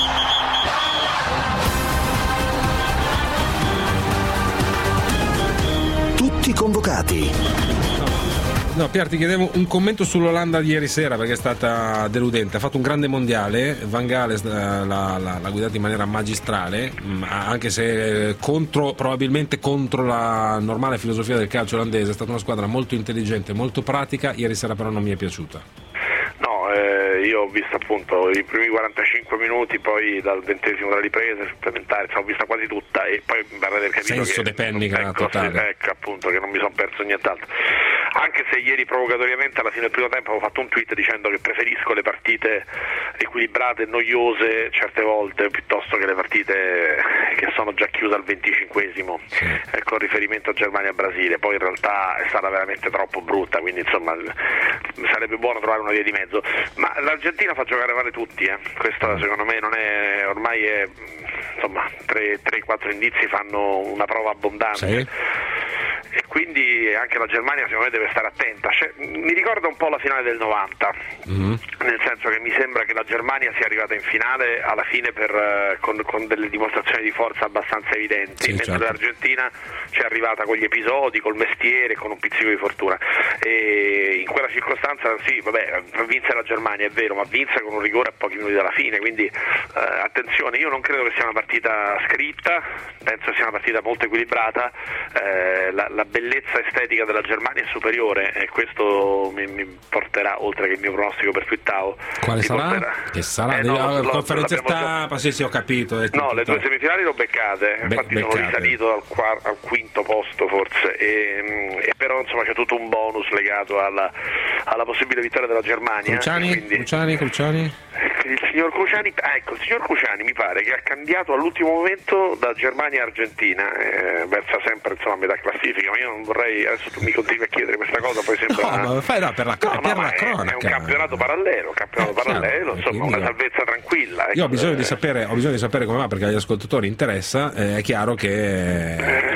Tutti convocati. No, Pier, ti chiedevo un commento sull'Olanda di ieri sera, perché è stata deludente. Ha fatto un grande mondiale, Van Gaal l'ha, l'ha, l'ha guidato in maniera magistrale, anche se contro, probabilmente contro la normale filosofia del calcio olandese. È stata una squadra molto intelligente, molto pratica. Ieri sera però non mi è piaciuta. No, eh, io ho visto appunto i primi quarantacinque minuti, poi dal ventesimo della ripresa supplementare, insomma, ho vista quasi tutta, e poi mi pare di aver capito senso che de pennica ecco, totale. Ecco appunto che non mi sono perso nient'altro. Anche se ieri provocatoriamente alla fine del primo tempo avevo fatto un tweet dicendo che preferisco le partite equilibrate e noiose certe volte piuttosto che le partite che sono già chiuse al venticinquesimo, sì. eh, con riferimento a Germania e Brasile. Poi in realtà è stata veramente troppo brutta, quindi insomma sarebbe buono trovare una via di mezzo. Ma l'Argentina fa giocare male tutti, eh. Questo secondo me non è, ormai è, insomma, tre quattro indizi fanno una prova abbondante. Sì. E quindi anche la Germania secondo me deve stare attenta. Cioè, mi ricorda un po' la finale del novanta, mm-hmm. nel senso che mi sembra che la Germania sia arrivata in finale alla fine per, con, con delle dimostrazioni di forza abbastanza evidenti, sì, mentre certo. l'Argentina ci è arrivata con gli episodi, col mestiere, con un pizzico di fortuna. E in quella circostanza sì, vabbè, vinse la Germania, è vero, ma vinse con un rigore a pochi minuti dalla fine, quindi eh, attenzione, io non credo che sia una partita scritta, penso sia una partita molto equilibrata. eh, la, la bellezza estetica della Germania è superiore, e questo mi, mi porterà, oltre che il mio pronostico per Twittao. Quale sarà? Porterà... Che sarà? Eh, no, la conferenza stampa, sì sì ho capito. No, tutto. Le due semifinali l'ho beccate, Be- infatti beccate. Sono risalito al, quar- al quinto posto forse, e, e però insomma c'è tutto un bonus legato alla, alla possibile vittoria della Germania. Cruciani? Quindi... Cruciani? Cruciani? Il signor Cruciani, ah, ecco, il signor Cruciani mi pare che ha cambiato all'ultimo momento da Germania a Argentina, eh, versa sempre insomma a metà classifica, ma io non vorrei, adesso tu mi continui a chiedere questa cosa, poi sembra no, ma fai no, per la, no, per no, la cronaca. È un campionato parallelo, un campionato eh, parallelo, insomma, una salvezza tranquilla. Ecco. Io ho bisogno di sapere, ho bisogno di sapere come va, perché agli ascoltatori interessa, eh, è chiaro che è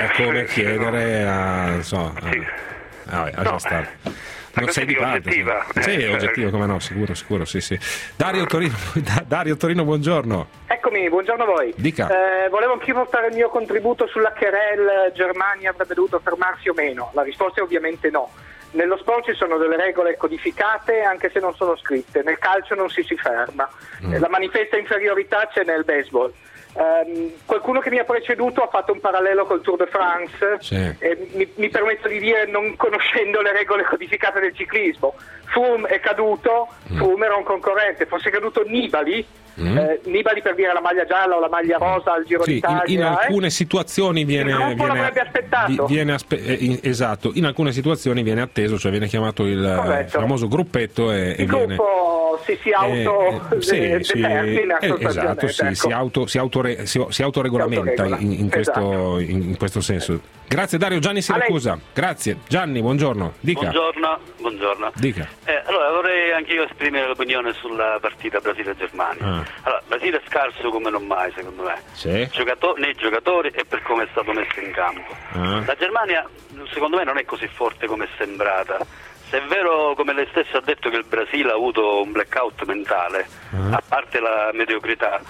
come chiedere a, so, a, sì. a, a, a no, stare. Ma non sei di parte, oggettiva. Sì, è eh, oggettivo, come no, sicuro, sicuro, sì, sì. Dario Torino, Dario Torino, buongiorno. Eccomi, buongiorno a voi. Dica. Eh, volevo anch'io portare il mio contributo sulla querel Germania avrebbe dovuto fermarsi o meno. La risposta è ovviamente no. Nello sport ci sono delle regole codificate anche se non sono scritte. Nel calcio non si si ferma. Mm. La manifesta inferiorità c'è nel baseball. Um, qualcuno che mi ha preceduto ha fatto un parallelo col Tour de France, sì. e mi, mi permetto di dire, non conoscendo le regole codificate del ciclismo, Froome è caduto, mm. Froome era un concorrente, fosse caduto Nibali, mm. eh, Nibali per dire la maglia gialla o la maglia rosa al Giro sì, d'Italia, in, in alcune eh? situazioni viene, il gruppo viene, l'avrebbe aspettato, viene aspe- eh, in, esatto, in alcune situazioni viene atteso, cioè viene chiamato il, il famoso gruppetto e, il e viene, gruppo si, si auto eh, sì, de- sì, determina eh, esatto, sì, ecco. si, auto, si, autore, si, si autoregolamenta in, in, questo, esatto. in, in questo senso. Grazie Dario. Gianni Siracusa, grazie. Gianni, buongiorno. Dica. Buongiorno, buongiorno. Dica. Eh, allora vorrei anch'io esprimere l'opinione sulla partita Brasile-Germania. Ah. Allora, Brasile è scarso come non mai, secondo me. Sì. Giocato- nei giocatori e per come è stato messo in campo. Ah. La Germania, secondo me, non è così forte come è sembrata. Se è vero, come lei stesso ha detto, che il Brasile ha avuto un blackout mentale, ah. a parte la mediocrità,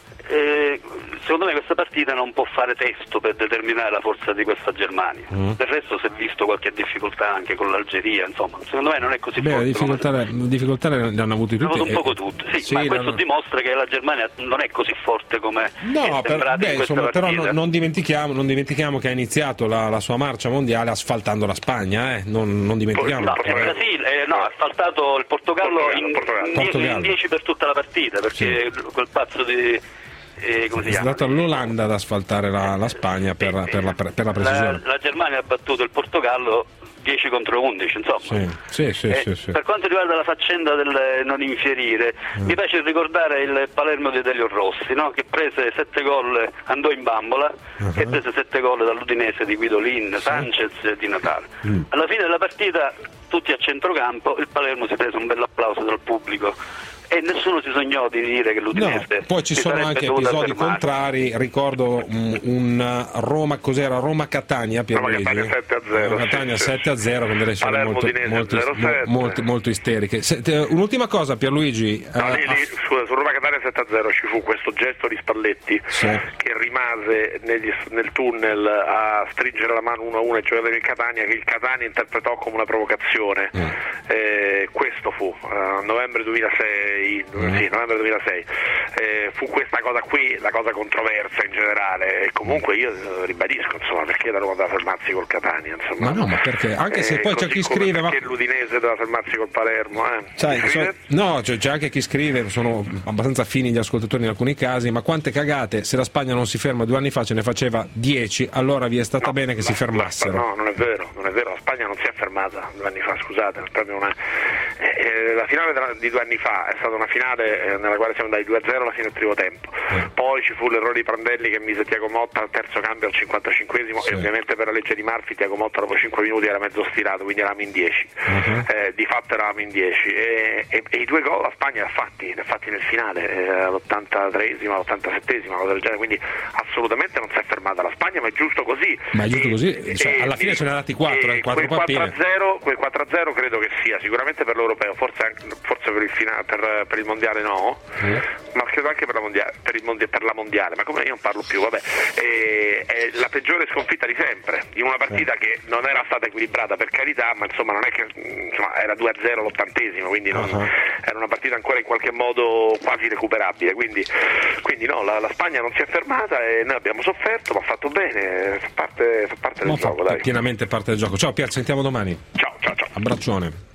Eh, secondo me questa partita non può fare testo per determinare la forza di questa Germania. Mm. Del resto si è visto qualche difficoltà anche con l'Algeria, insomma, secondo me non è così Beh, forte. difficoltà, le, difficoltà le hanno avute tutte. Un poco tutte, sì, sì, ma questo l'hanno... dimostra che la Germania non è così forte come no, è per, sembrata beh, in questa insomma, però partita. non, non, dimentichiamo, non dimentichiamo che ha iniziato la, la sua marcia mondiale asfaltando la Spagna, eh? non, non dimentichiamo. No, il Brasile eh, no, ha asfaltato il Portogallo, Portogallo, in, Portogallo. in dieci per tutta la partita, perché sì. quel pazzo di Eh, come si è chiama? stata l'Olanda ad asfaltare la, la Spagna per, per, la, per la precisione. La, la Germania ha battuto il Portogallo dieci contro undici, insomma. Sì, sì, sì, eh, sì, sì. Per quanto riguarda la faccenda del non infierire, mm. mi piace ricordare il Palermo di Delio Rossi, no? Che prese sette gol, andò in bambola, uh-huh. e prese sette gol dall'Udinese di Guidolin, sì. Sanchez e Di Natale. Mm. Alla fine della partita, tutti a centrocampo, il Palermo si prese un bel applauso dal pubblico. E nessuno si sognò di dire che l'Udinese. No, poi ci sono anche episodi fermare. contrari. Ricordo un, un Roma, cos'era? Roma-Catania, Pierluigi. Roma sette a zero. Roma-Catania sì, sette a zero con delle scene molto, molto, zero sette. molto, molto isteriche. Se, te, un'ultima cosa, Pierluigi. No, uh, lì, lì, scusa, su Roma-Catania sette a zero ci fu questo gesto di Spalletti, sì. che rimase negli, nel tunnel a stringere la mano uno a uno ai giocatori del Catania, che il Catania interpretò come una provocazione. Mm. Eh, questo fu uh, novembre duemilasei. Mm. Sì, novembre duemilasei. Eh, fu questa cosa qui la cosa controversa in generale, e comunque io eh, ribadisco, insomma, perché la Roma doveva fermarsi col Catania, insomma. Ma no, ma perché? Anche se eh, poi c'è chi scrive, perché ma l'Udinese doveva fermarsi col Palermo, eh. Sai, so, no, c'è, c'è anche chi scrive, sono abbastanza fini gli ascoltatori in alcuni casi, ma quante cagate, se la Spagna non si ferma due anni fa ce ne faceva dieci, allora vi è stata no, bene che la, si fermassero. La, no, non è vero, non è vero, la Spagna non si è fermata due anni fa, scusate, proprio una... eh, eh, la finale della, di due anni fa è stata una finale eh, nella quale siamo andati due a zero alla fine del primo tempo, eh. poi ci fu l'errore di Prandelli che mise Tiago Motta al terzo cambio al cinquantacinquesimo, sì. e ovviamente per la legge di Murphy Tiago Motta dopo cinque minuti era mezzo stirato, quindi eravamo in dieci, uh-huh. eh, di fatto eravamo in dieci e, e, e i due gol la Spagna li ha fatti, li ha fatti nel finale, eh, all'ottantatreesimo, all'ottantasettesimo, cosa del genere, quindi assolutamente non si è fermata la Spagna, ma è giusto così. Ma è giusto e, così, cioè, alla fine ce ne ha dati quattro, eh, quattro pappine. Quel quattro a zero credo che sia sicuramente per l'europeo, forse, anche, forse per, il fina, per, per il mondiale no, mm. ma credo anche per la mondiale, per, il mondiale, per la mondiale, ma come io non parlo più, vabbè, e, è la peggiore sconfitta di sempre, in una partita mm. che non era stata equilibrata, per carità, ma insomma non è che insomma, era due a zero all'ottantesimo, quindi non, uh-huh. era una partita ancora in qualche modo quasi recuperabile, quindi, quindi no, la, la Spagna non si è fermata e noi abbiamo sofferto, ma ha fatto bene, fa parte, fa parte del ma gioco, fa dai. Pienamente parte del gioco. Ciao Pier, sentiamo domani. Ciao, ciao, ciao. Abbraccione.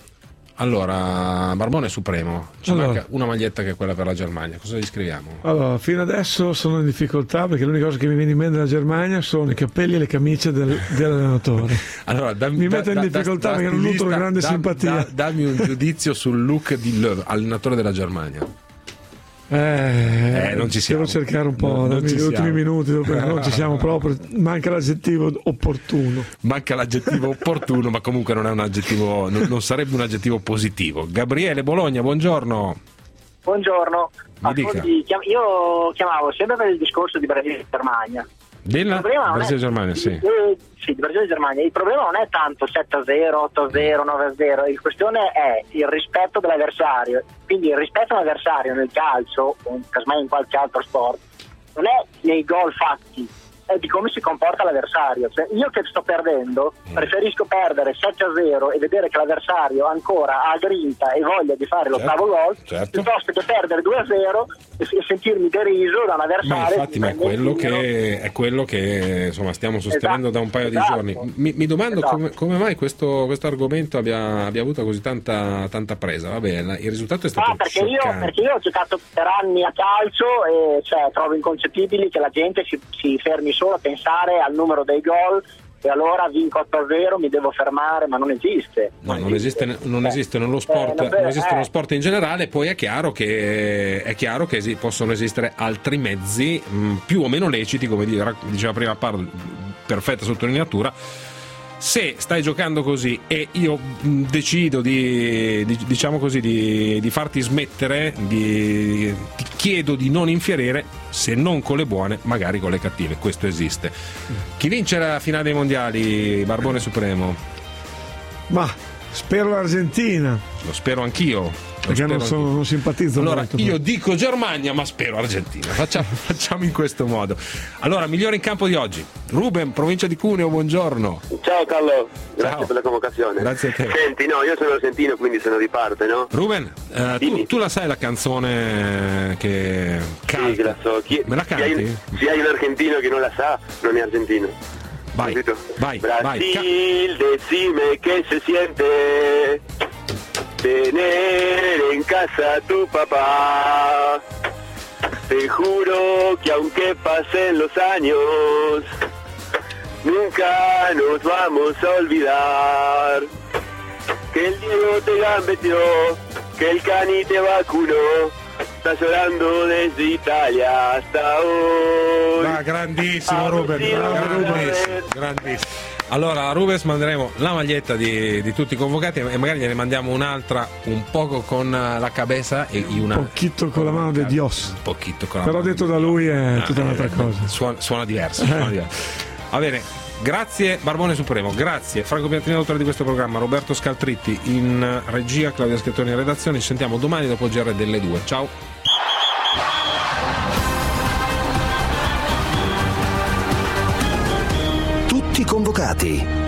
Allora, Barbone Supremo, c'è allora, manca una maglietta che è quella per la Germania, cosa gli scriviamo? Allora, fino adesso sono in difficoltà perché l'unica cosa che mi viene in mente della Germania sono i capelli e le camicie del, dell'allenatore. Allora, da, mi metto da, in difficoltà da, perché non nutro grande da, simpatia. Da, dammi un giudizio sul look di Löw, allenatore della Germania. Eh, eh, non ci siamo. Devo cercare un po' non, negli ultimi minuti dove non ci siamo proprio, manca l'aggettivo opportuno. Manca l'aggettivo opportuno, ma comunque non è un aggettivo, non, non sarebbe un aggettivo positivo. Gabriele Bologna, buongiorno. Buongiorno. Mi dica. Io chiamavo sempre per il discorso di Brasile e Germania. Della Brasile-Germania, sì. Eh, sì, di Brasile-Germania. Il problema non è tanto sette a zero, otto a zero, nove a zero, la questione è il rispetto dell'avversario. Quindi il rispetto all'avversario nel calcio, o casomai in qualche altro sport, non è nei gol fatti, è di come si comporta l'avversario. Cioè, io che sto perdendo preferisco perdere sette a zero e vedere che l'avversario ancora ha grinta e voglia di fare l'ottavo certo, gol, certo. piuttosto che perdere due a zero e, e sentirmi deriso da un avversario. Ma infatti, ma è quello che è quello che insomma stiamo sostenendo esatto, da un paio esatto. di giorni. Mi, mi domando esatto. come, come mai questo, questo argomento abbia, abbia avuto così tanta, tanta presa. Vabbè, il risultato è stato ah, perché io, scioccante. perché io ho giocato per anni a calcio e cioè, trovo inconcepibili che la gente si, si fermi solo a pensare al numero dei gol e allora vinco otto a zero, mi devo fermare, ma non esiste. No, non esiste, non esiste nello sport, eh, non esiste eh. nello sport in generale. Poi è chiaro che è chiaro che esi, possono esistere altri mezzi mh, più o meno leciti, come diceva prima Pardo, perfetta sottolineatura. Se stai giocando così e io mh, decido di, di diciamo così di, di farti smettere, di, ti chiedo di non infierire, se non con le buone, magari con le cattive. Questo esiste. Chi vince la finale dei mondiali, Barbone Supremo? Ma spero l'Argentina. Lo spero anch'io. Perché non, sono, non simpatizzo allora molto. Io dico Germania, ma spero Argentina. Facciamo, facciamo in questo modo. Allora, migliore in campo di oggi, Ruben, provincia di Cuneo, buongiorno. Ciao Carlo, grazie Ciao. per la convocazione. Grazie a te. Senti, no, io sono argentino, quindi sono di parte, no? Ruben, eh, tu, tu la sai la canzone che canta? Sì, che la so. Chi, Me la se canti? hai, se hai un argentino che non la sa, non è argentino. Vai, Capito? vai, Brasil, vai. decime che se siente tener en casa a tu papá. Te juro que aunque pasen los años, nunca nos vamos a olvidar que el Diego te gambeteó, que el Cani te vacunó, sta llorando desde Italia hasta hoy. Ah, grandissimo Ruben, grandissimo, grandissimo. Allora a Rubens manderemo la maglietta di, di tutti i convocati e magari gliene mandiamo un'altra un poco con la cabeza e una... Un pochino con la mano di Dios. Un pochino con la Però mano detto da lui è tutta un'altra cosa. Suona, suona diverso, suona diverso. Va bene, grazie Barbone Supremo, grazie Franco Piantini, autore di questo programma, Roberto Scaltritti in regia, Claudia Schettoni in redazione. Ci sentiamo domani dopo il G R delle due. Ciao. Tutti convocati.